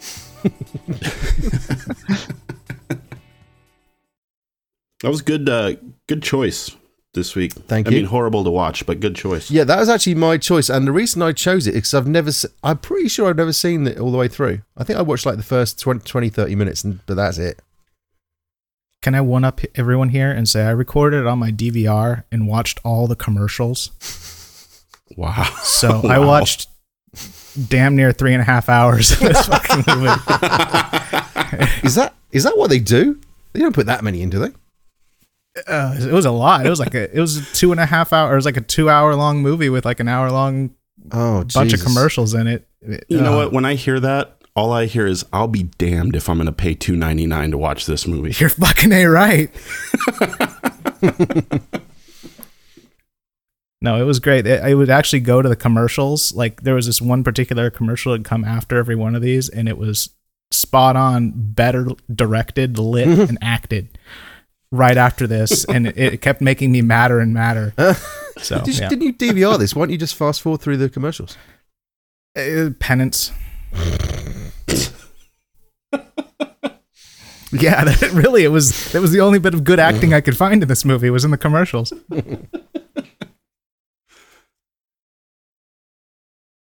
That was good. Uh, good choice this week. Thank I you. mean, horrible to watch, but good choice. Yeah, that was actually my choice, and the reason I chose it is because I've never, se- I'm pretty sure I've never seen it all the way through. I think I watched like the first twenty, thirty minutes, and, but that's it. Can I one up everyone here and say I recorded it on my D V R and watched all the commercials? Wow. So I Wow. watched damn near three and a half hours of this fucking movie. Is that is that what they do? They don't put that many in, do they? Uh, it was a lot. It was like a, it was a two and a half hour. It was like a two hour long movie with like an hour long Oh, bunch Jesus. of commercials in it. You know Uh, what? When I hear that, all I hear is, "I'll be damned if I'm going to pay two ninety-nine to watch this movie." You're fucking A right. No, it was great. It, it would actually go to the commercials. Like there was this one particular commercial that would come after every one of these, and it was spot on, better directed, lit, and acted right after this, and it, it kept making me madder and madder. So Did you, yeah. Didn't you D V R this? Why don't you just fast forward through the commercials? Uh, penance. Yeah, that really it was. That was the only bit of good acting I could find in this movie was in the commercials.